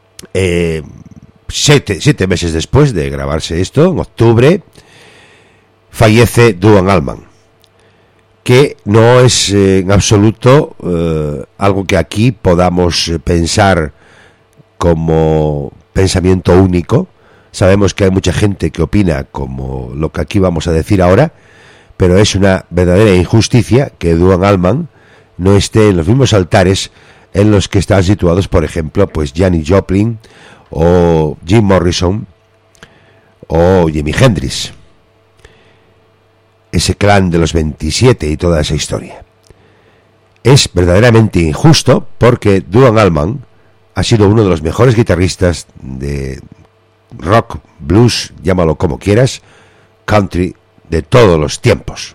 S1: 7 meses después de grabarse esto, en octubre, fallece Duane Allman, que no es en absoluto algo que aquí podamos pensar como pensamiento único. Sabemos que hay mucha gente que opina como lo que aquí vamos a decir ahora, pero es una verdadera injusticia que Duane Allman no esté en los mismos altares en los que están situados, por ejemplo, pues Janis Joplin o Jim Morrison o Jimi Hendrix. Ese clan de los 27 y toda esa historia. Es verdaderamente injusto porque Duane Allman ha sido uno de los mejores guitarristas de rock, blues, llámalo como quieras, country, de todos los tiempos.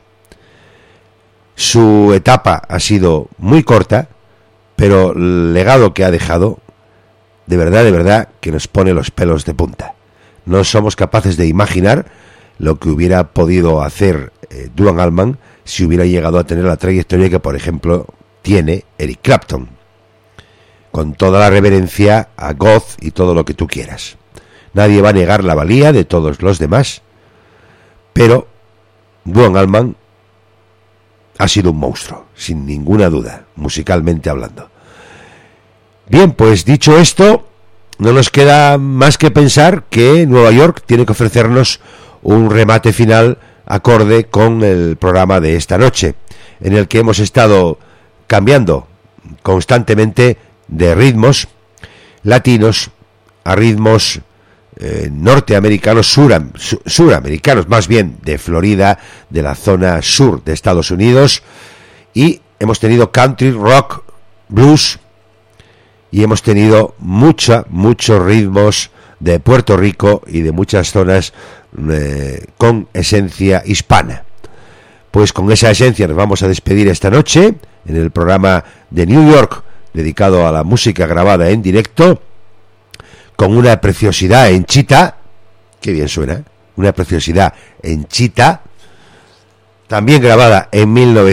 S1: Su etapa ha sido muy corta, pero el legado que ha dejado, de verdad, que nos pone los pelos de punta. No somos capaces de imaginar lo que hubiera podido hacer Duane Allman si hubiera llegado a tener la trayectoria que, por ejemplo, tiene Eric Clapton, con toda la reverencia a Goth y todo lo que tú quieras. Nadie va a negar la valía de todos los demás, pero Duane Allman ha sido un monstruo, sin ninguna duda, musicalmente hablando. Bien, pues dicho esto, no nos queda más que pensar que Nueva York tiene que ofrecernos un remate final acorde con el programa de esta noche, en el que hemos estado cambiando constantemente de ritmos latinos a ritmos norteamericanos, suramericanos, más bien de Florida, de la zona sur de Estados Unidos, y hemos tenido country, rock, blues, y hemos tenido muchos ritmos de Puerto Rico y de muchas zonas con esencia hispana. Pues con esa esencia nos vamos a despedir esta noche en el programa de New York dedicado a la música grabada en directo, con una preciosidad en chita Qué bien suena, ¿eh? Una preciosidad en chita, también grabada en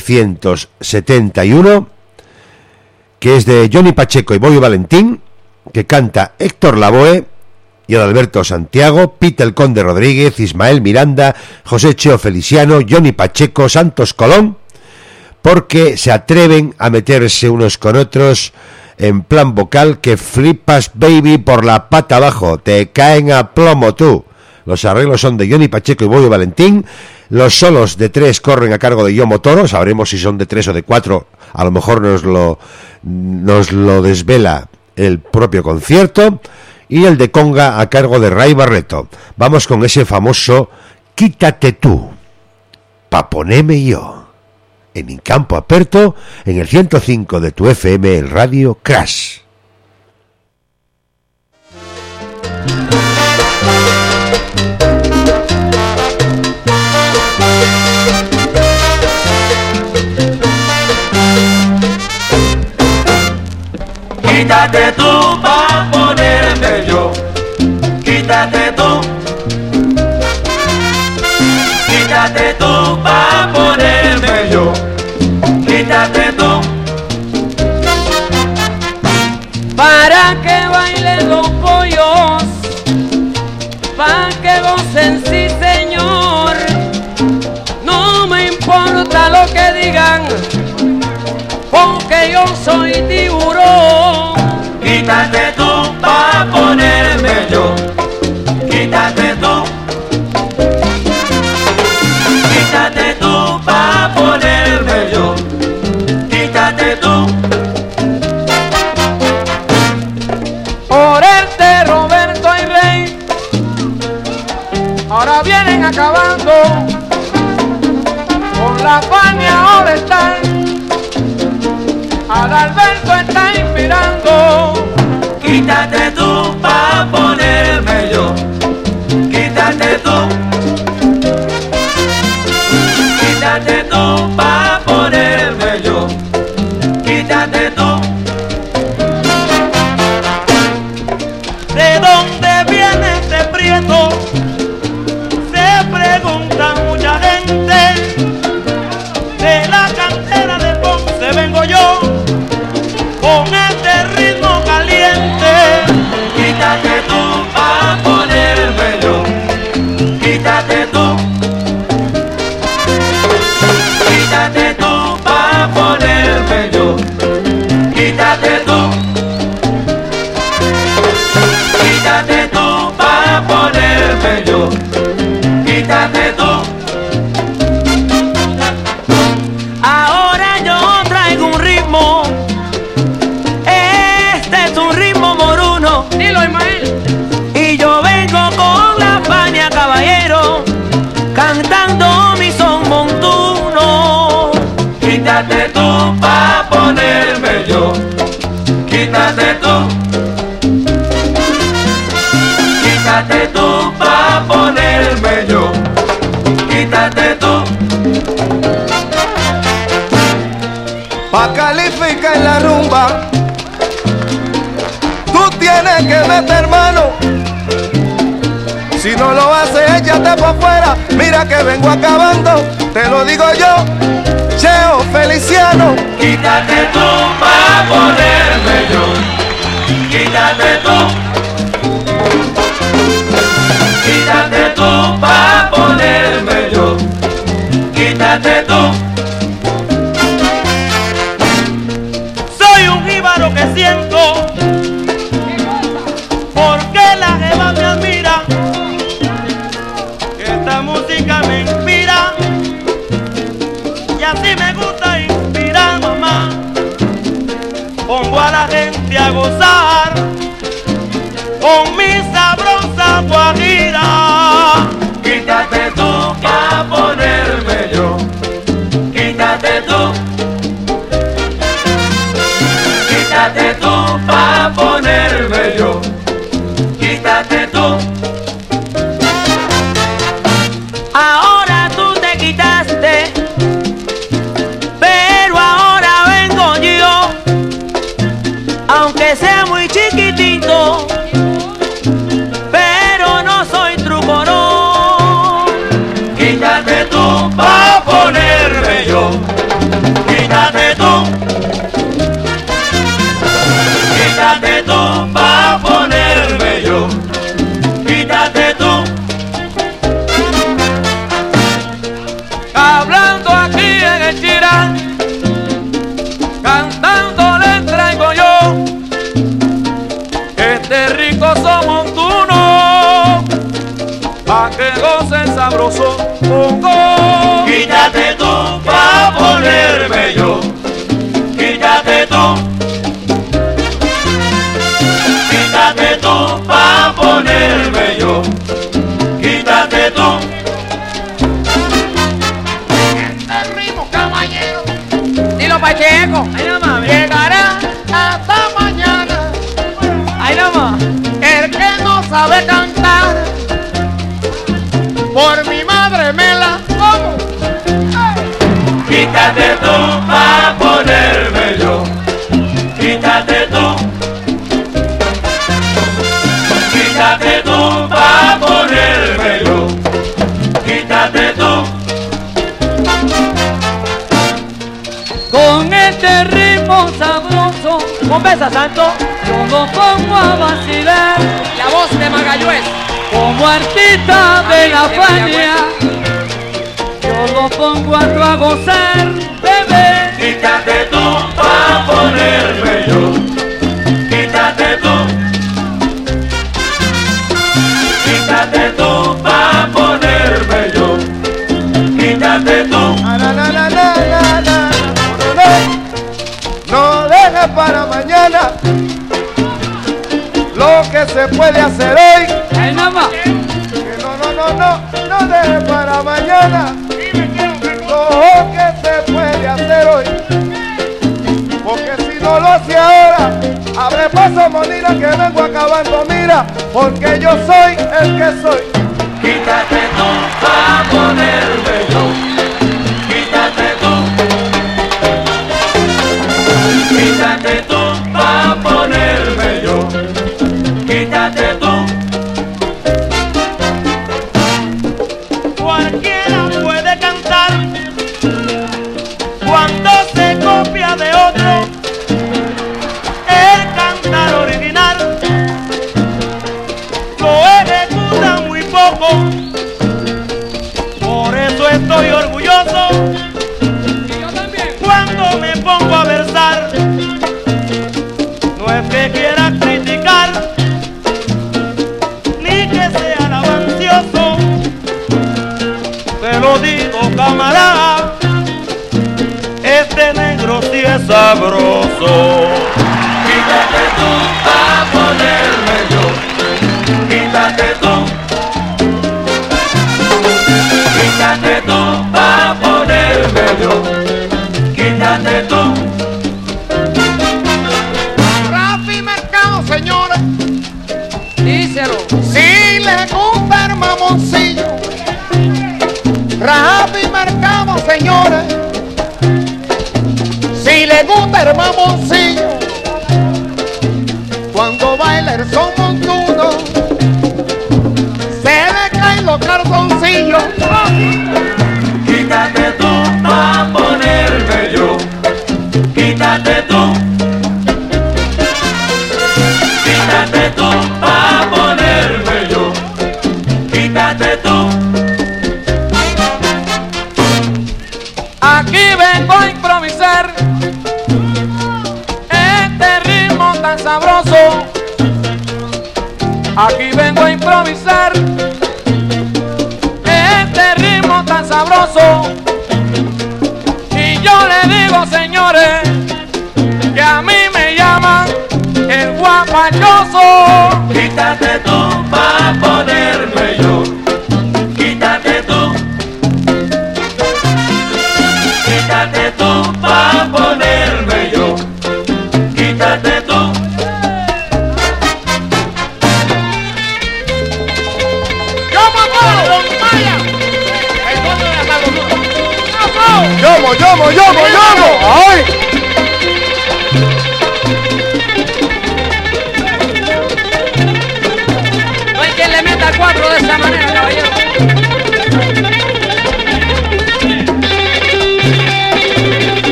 S1: 1971, que es de Johnny Pacheco y Boyo Valentín, que canta Héctor Lavoe y Adalberto Santiago, Pete el Conde Rodríguez, Ismael Miranda, José Cheo Feliciano, Johnny Pacheco, Santos Colón, porque se atreven a meterse unos con otros en plan vocal que flipas, baby, por la pata abajo, te caen a plomo tú. Los arreglos son de Johnny Pacheco y Boyo Valentín, los solos de 3 corren a cargo de Yomo Toro, sabremos si son de 3 o de 4, a lo mejor nos lo desvela el propio concierto, y el de conga a cargo de Ray Barreto. Vamos con ese famoso Quítate tú, pa' poneme yo, en Incampo Aperto, en el 105 de tu FM, el Radio Crash.
S9: Quítate tú pa' ponerme yo. Quítate tú. Quítate tú pa' ponerme yo. Quítate tú.
S6: Para que bailen los pollos, para que gocen, sí señor. No me importa lo que digan, porque yo soy tiburón.
S9: Quítate tú pa' ponerme yo. Quítate tú. Quítate tú pa' ponerme yo. Quítate tú.
S6: Orerte, Roberto y Rey, ahora vienen acabando con la Fania, ahora están. Adalberto está inspirando.
S9: Quítate tú pa' ponerme yo. Quítate tú. Quítate tú pa' ponerme yo. Quítate tú.
S11: ¿De dónde viene este prieto? Se pregunta mucha gente. De la cantera de Ponce vengo yo, con este ritmo caliente.
S9: Quítate tú pa' ponerme yo. Quítate tú. Quítate tú pa' ponerme yo. Quítate tú. Quítate tú pa' ponerme yo. Quítate tú.
S11: Ahora yo traigo un ritmo. Este es un ritmo moruno.
S6: Dilo, Ismael.
S11: Y yo vengo con la Fania, caballero, cantando mi son montuno.
S9: Quítate tú pa' ponerme yo. Quítate tú. Quítate tú pa' ponerme yo. Quítate tú.
S10: Pa' calificar en la rumba, tú tienes que meter mano. Si no lo haces, échate pa' afuera. Mira que vengo acabando, te lo digo yo, Cheo Feliciano.
S9: Quítate tú pa' ponerme yo. Quítate tú. Quítate tú pa' ponerme yo. Quítate tú.
S11: Soy un jíbaro que siento, porque la jeva me admira, que esta música me inspira, y así me gusta inspirar, mamá. Pongo a la gente a gozar con mi sabrosa guajira.
S9: Quítate tú pa' ponerme yo. Quítate tú. Quítate tú pa' ponerme yo. Quítate tú.
S11: Ahora tú te quitaste, pero ahora vengo yo, aunque sea muy chiquitito, pero no soy truco
S9: pa' que gocen sabroso. Pongo.
S11: Quítate tú pa' ponerme yo. Quítate tú. Quítate tú pa' ponerme yo. Quítate tú.
S5: Este ritmo, caballero,
S7: Dilo Pacheco.
S9: Ahí nada más, mira.
S5: llegará hasta mañana.
S9: Ahí nada más.
S5: El que no sabe cantar, por mi madre me la como.
S11: Quítate tú pa' ponerme yo. Quítate tú. Quítate tú pa' ponerme yo. Quítate tú.
S4: Con este ritmo sabroso,
S9: Con besa, santo.
S4: yo lo pongo a vacilar.
S7: La voz de Magallüez.
S4: Como artista de la
S7: de
S4: Fania, yo lo pongo a gozar, bebé.
S11: Quítate tú pa' ponerme yo. Quítate tú. Quítate tú pa' ponerme yo. Quítate tú.
S10: Na, na, na, na, na, na. No dejes para mañana lo que se puede hacer hoy.
S4: Ahí nada más.
S10: Que no dejes para mañana lo que se puede hacer hoy. Porque si no lo hace ahora, abre paso, monina, que vengo acabando, mira, porque yo soy el que soy.
S11: Quítate tú pa' ponerme yo. Quítate tú. Quítate tú pa' ponerme yo. Quítate tú.
S9: Cualquiera puede cantar cuando se copia de otro. El cantar original lo ejecuta muy poco. Por eso estoy orgulloso cuando me pongo a versar. No es que quiera criticar ni que sea lavancioso. Te lo digo, camarada, este negro sí es sabroso.
S11: Quítate tú pa' ponerme yo. Quítate tú. Quítate tú pa' ponerme yo. Quítate tú.
S5: Rafi Mercado, señores,
S7: Díselo.
S5: si le gusta el mamoncillo. Rafi Mercado, señores, si le gusta el mamoncillo. Cuando baila el son montuno, se le caen los calzoncillos.
S11: Quítate tú pa' ponerme yo. Quítate tú. Quítate tú pa' ponerme yo. Quítate tú.
S9: Aquí vengo a improvisar este ritmo tan sabroso. Aquí vengo a improvisar este ritmo tan sabroso. Y yo le digo, señores, que a mí me llaman el guapachoso.
S11: Quítate tú pa' ponerme yo. Quítate tú. Quítate tú pa' ponerme yo. Quítate tú.
S10: ¡Yomo! ¡Ay!
S7: No hay quien le meta 4 de esa manera, caballero.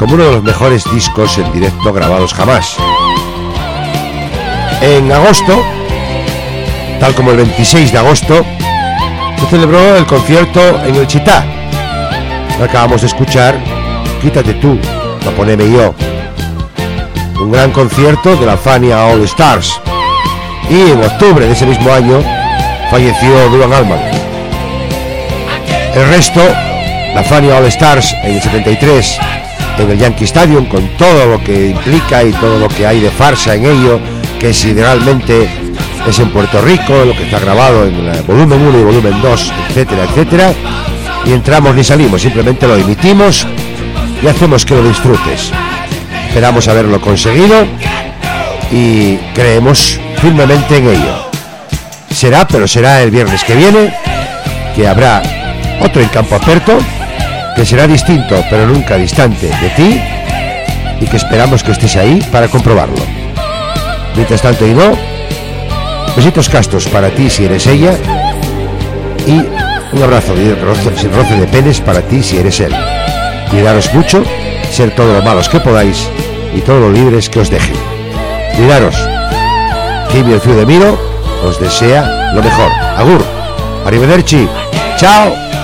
S1: como uno de los mejores discos en directo grabados jamás. En agosto, tal como el 26 de agosto, se celebró el concierto en el Chitá. Acabamos de escuchar Quítate tú, pa' ponerme yo. Un gran concierto de la Fania All Stars. Y en octubre de ese mismo año falleció Duran Allman. El resto, la Fania All Stars en el 73 en el Yankee Stadium, con todo lo que implica y todo lo que hay de farsa en ello, que si realmente es en Puerto Rico, lo que está grabado en el volumen 1 y volumen 2, etcétera, etcétera. Ni entramos ni salimos, simplemente lo emitimos y hacemos que lo disfrutes. Esperamos haberlo conseguido y creemos firmemente en ello. Pero será el viernes que viene, que habrá otro en campo aperto, que será distinto pero nunca distante de ti, y que esperamos que estés ahí para comprobarlo. Mientras tanto y no, besitos castos para ti si eres ella, y un abrazo sin roce de penes para ti si eres él. Cuidaros mucho, ser todo lo malos que podáis y todo lo libres que os dejen. Cuidaros. Jimmy el Fiu de Miro os desea lo mejor. Agur. Arrivederci. Chao.